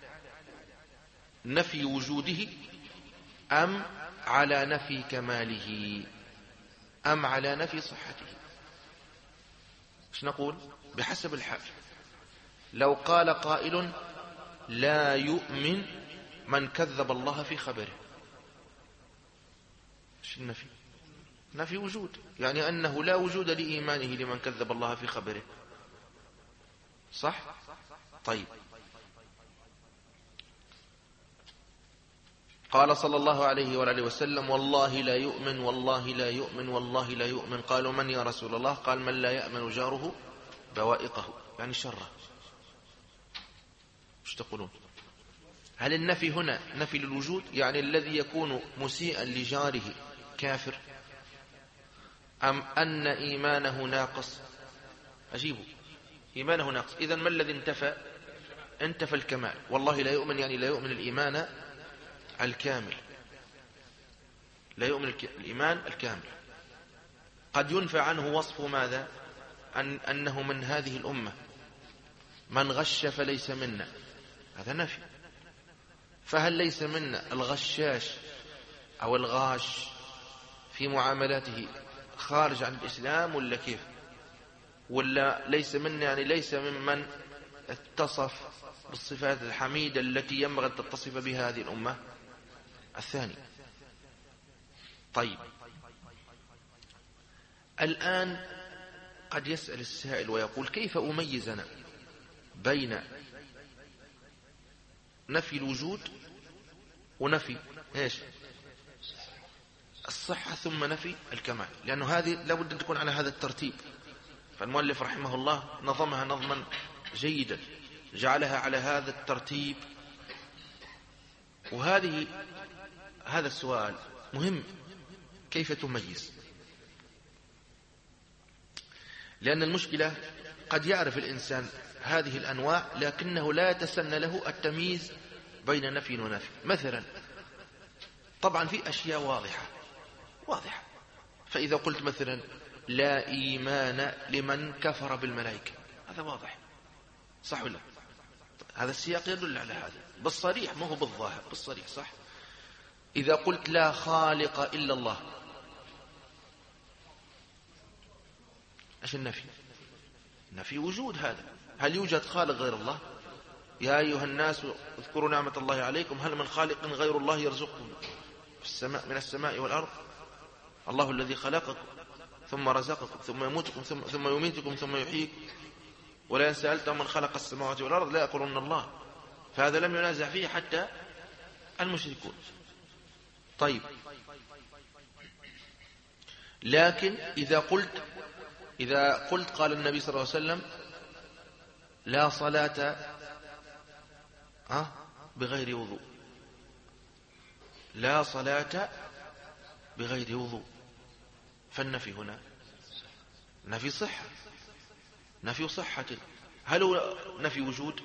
نفي وجوده أم على نفي كماله أم على نفي صحته؟ ايش نقول؟ بحسب الحال. لو قال قائل: لا يؤمن من كذب الله في خبره، ايش النفي؟ نفي وجود، يعني أنه لا وجود لإيمانه لمن كذب الله في خبره، صح؟ طيب، قال صلى الله عليه وآله وسلم: والله لا يؤمن، والله لا يؤمن، والله لا يؤمن. قالوا: من يا رسول الله؟ قال: من لا يأمن جاره بوائقه، يعني شره. ايش تقولون؟ هل النفي هنا نفي للوجود، يعني الذي يكون مسيئا لجاره كافر، أم أن إيمانه ناقص؟ أجيبوا، إيمانه ناقص. إذن ما الذي انتفى الكمال. والله لا يؤمن يعني لا يؤمن الإيمان الكامل، لا يؤمن الإيمان الكامل. قد ينفى عنه وصف ماذا؟ أنه من هذه الأمة، من غش فليس منا، هذا نفي. فهل ليس منا الغشاش أو الغاش في معاملاته خارج عن الإسلام ولا كيف؟ ولا ليس منا يعني ليس ممن اتصف بالصفات الحميدة التي ينبغي أن تتصف بها هذه الأمة؟ الثاني. طيب، الآن قد يسأل السائل ويقول: كيف أميزنا بين نفي الوجود ونفي ايش؟ الصحة ثم نفي الكمال، لأنه هذه لابد أن تكون على هذا الترتيب. فالمؤلف رحمه الله نظمها نظما جيدا، جعلها على هذا الترتيب. هذا السؤال مهم: كيف تميز؟ لأن المشكلة قد يعرف الإنسان هذه الأنواع لكنه لا يتسنى له التمييز بين نفي ونفي. مثلا، طبعا في أشياء واضحة. فإذا قلت مثلا: لا إيمان لمن كفر بالملائكة، هذا واضح، صح ولا؟ هذا السياق يدل على هذا بالصريح، ما هو بالظاهر، بالصريح، صح؟ إذا قلت: لا خالق إلا الله، ايش النفي؟ نفي وجود. هذا هل يوجد خالق غير الله؟ يا أيها الناس اذكروا نعمة الله عليكم هل من خالق غير الله يرزقكم من السماء والأرض؟ الله الذي خلقكم ثم رزقكم ثم يموتكم ثم يميتكم ثم يحييكم، ولئن سألتم من خلق السماوات والأرض لا يقولون الله. فهذا لم ينازع فيه حتى المشركون. طيب، لكن إذا قلت قال النبي صلى الله عليه وسلم: لا صلاة بغير وضوء، لا صلاة بغير وضوء، فالنفي هنا نفي صحة، نفي صحة. هل هو نفي وجود؟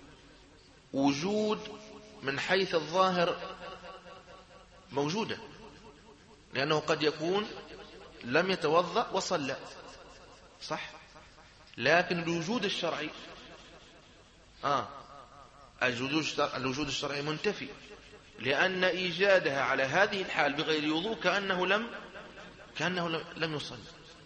وجود من حيث الظاهر موجودة، لأنه قد يكون لم يتوضأ وصلى، صح؟ لكن الوجود الشرعي الوجود الشرعي منتفي، لأن إيجادها على هذه الحال بغير وضوء كأنه لم يصلي.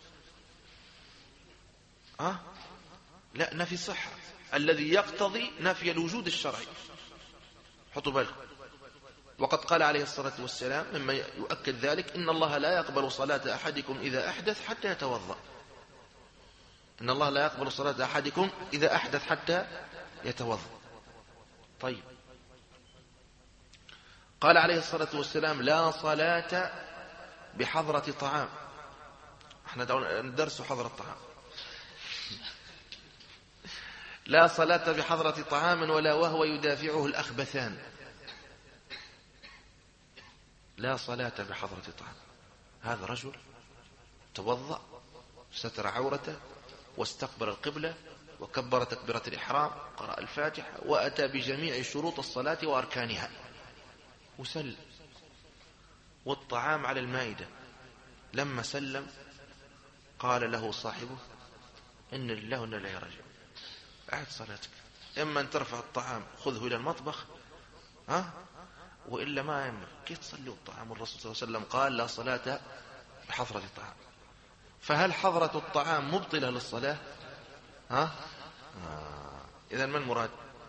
لا، نفي صحة الذي يقتضي نفي الوجود الشرعي. حطوا بالكم. وقد قال عليه الصلاة والسلام مما يؤكد ذلك: إن الله لا يقبل صلاة أحدكم إذا أحدث حتى يتوضأ. إن الله لا يقبل صلاة أحدكم إذا أحدث حتى يتوضأ. طيب، قال عليه الصلاة والسلام: لا صلاة بحضرة طعام. احنا ندرس حضرة الطعام. لا صلاة بحضرة طعام ولا وهو يدافعه الأخبثان. لا صلاة بحضرة طعام. هذا رجل توضأ، ستر عورته، واستقبل القبلة، وكبر تكبيرة الإحرام، قرأ الفاتحة، وأتى بجميع شروط الصلاة وأركانها، وسلم، والطعام على المائدة. لما سلم قال له صاحبه: إن لله وإنا إليه راجعون. أعد صلاتك، إما أن ترفع الطعام خذه إلى المطبخ، وإلا ما يمر. كيف تصلي الطعام؟ الرسول صلى الله عليه وسلم قال: لا صلاة بحضرة الطعام. فهل حضرة الطعام مبطلة للصلاة؟ إذن ما المراد؟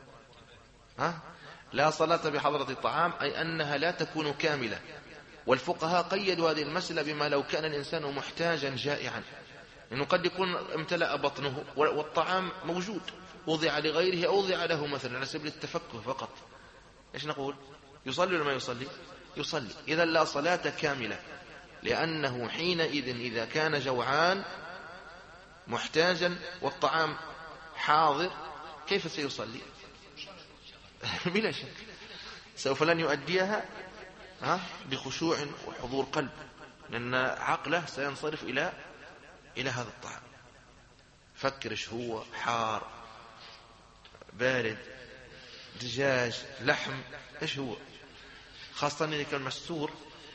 لا صلاة بحضرة الطعام أي أنها لا تكون كاملة. والفقهاء قيدوا هذه المسألة بما لو كان الإنسان محتاجا جائعا، لأنه قد يكون امتلأ بطنه والطعام موجود، وضع لغيره أو وضع له مثلا على سبيل التفكه فقط. إيش نقول؟ يصلي ولا ما يصلي؟ يصلي. إذن لا صلاة كاملة، لأنه حينئذ إذا كان جوعان محتاجا والطعام حاضر كيف سيصلي؟ بلا شك سوف لن يؤديها بخشوع وحضور قلب، لأن عقله سينصرف إلى هذا الطعام. فكر إيش هو، حار، بارد، دجاج، لحم، إيش هو، خاصة إذا كان مستور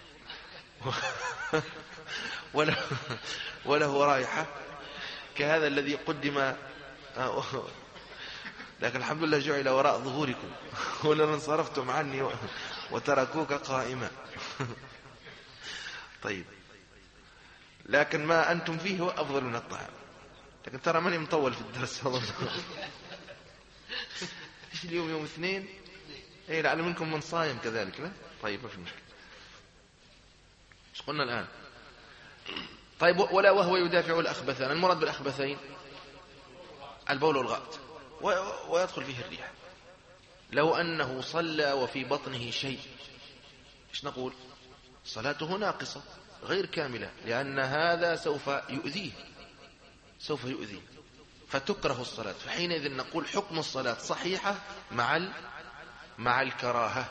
وله رائحة كهذا الذي قدم، لكن الحمد لله جعل وراء ظهوركم ولن انصرفتم عني وتركوك قائما. طيب، لكن ما أنتم فيه هو أفضل من الطعام. لكن ترى ماني مطول في الدرس. إيش اليوم يوم اثنين؟ لعل منكم من صايم كذلك، لا؟ طيب، ما في مشكلة. ايش قلنا الآن؟ طيب، ولا وهو يدافع الأخبثان. المراد بالأخبثين البول والغائط، ويدخل فيه الريح. لو أنه صلى وفي بطنه شيء، ايش نقول؟ صلاته ناقصة غير كاملة، لأن هذا سوف يؤذيه، فتكره الصلاة. فحينئذ نقول حكم الصلاة صحيحة مع الكراهة.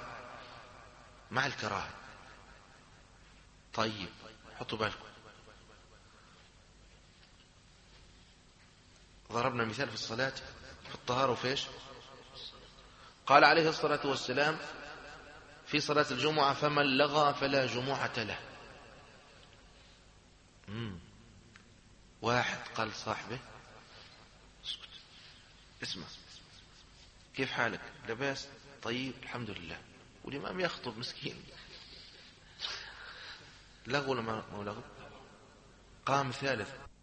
طيب، حطوا بالكم، ضربنا مثال في الصلاة في الطهارة وفيش. قال عليه الصلاة والسلام في صلاة الجمعة: فمن لغى فلا جمعة له. واحد قال صاحبه: اسكت، اسمع، كيف حالك؟ لباس؟ طيب، الحمد لله. والإمام يخطب مسكين، لغو ولا ما لغو؟ قام ثالث: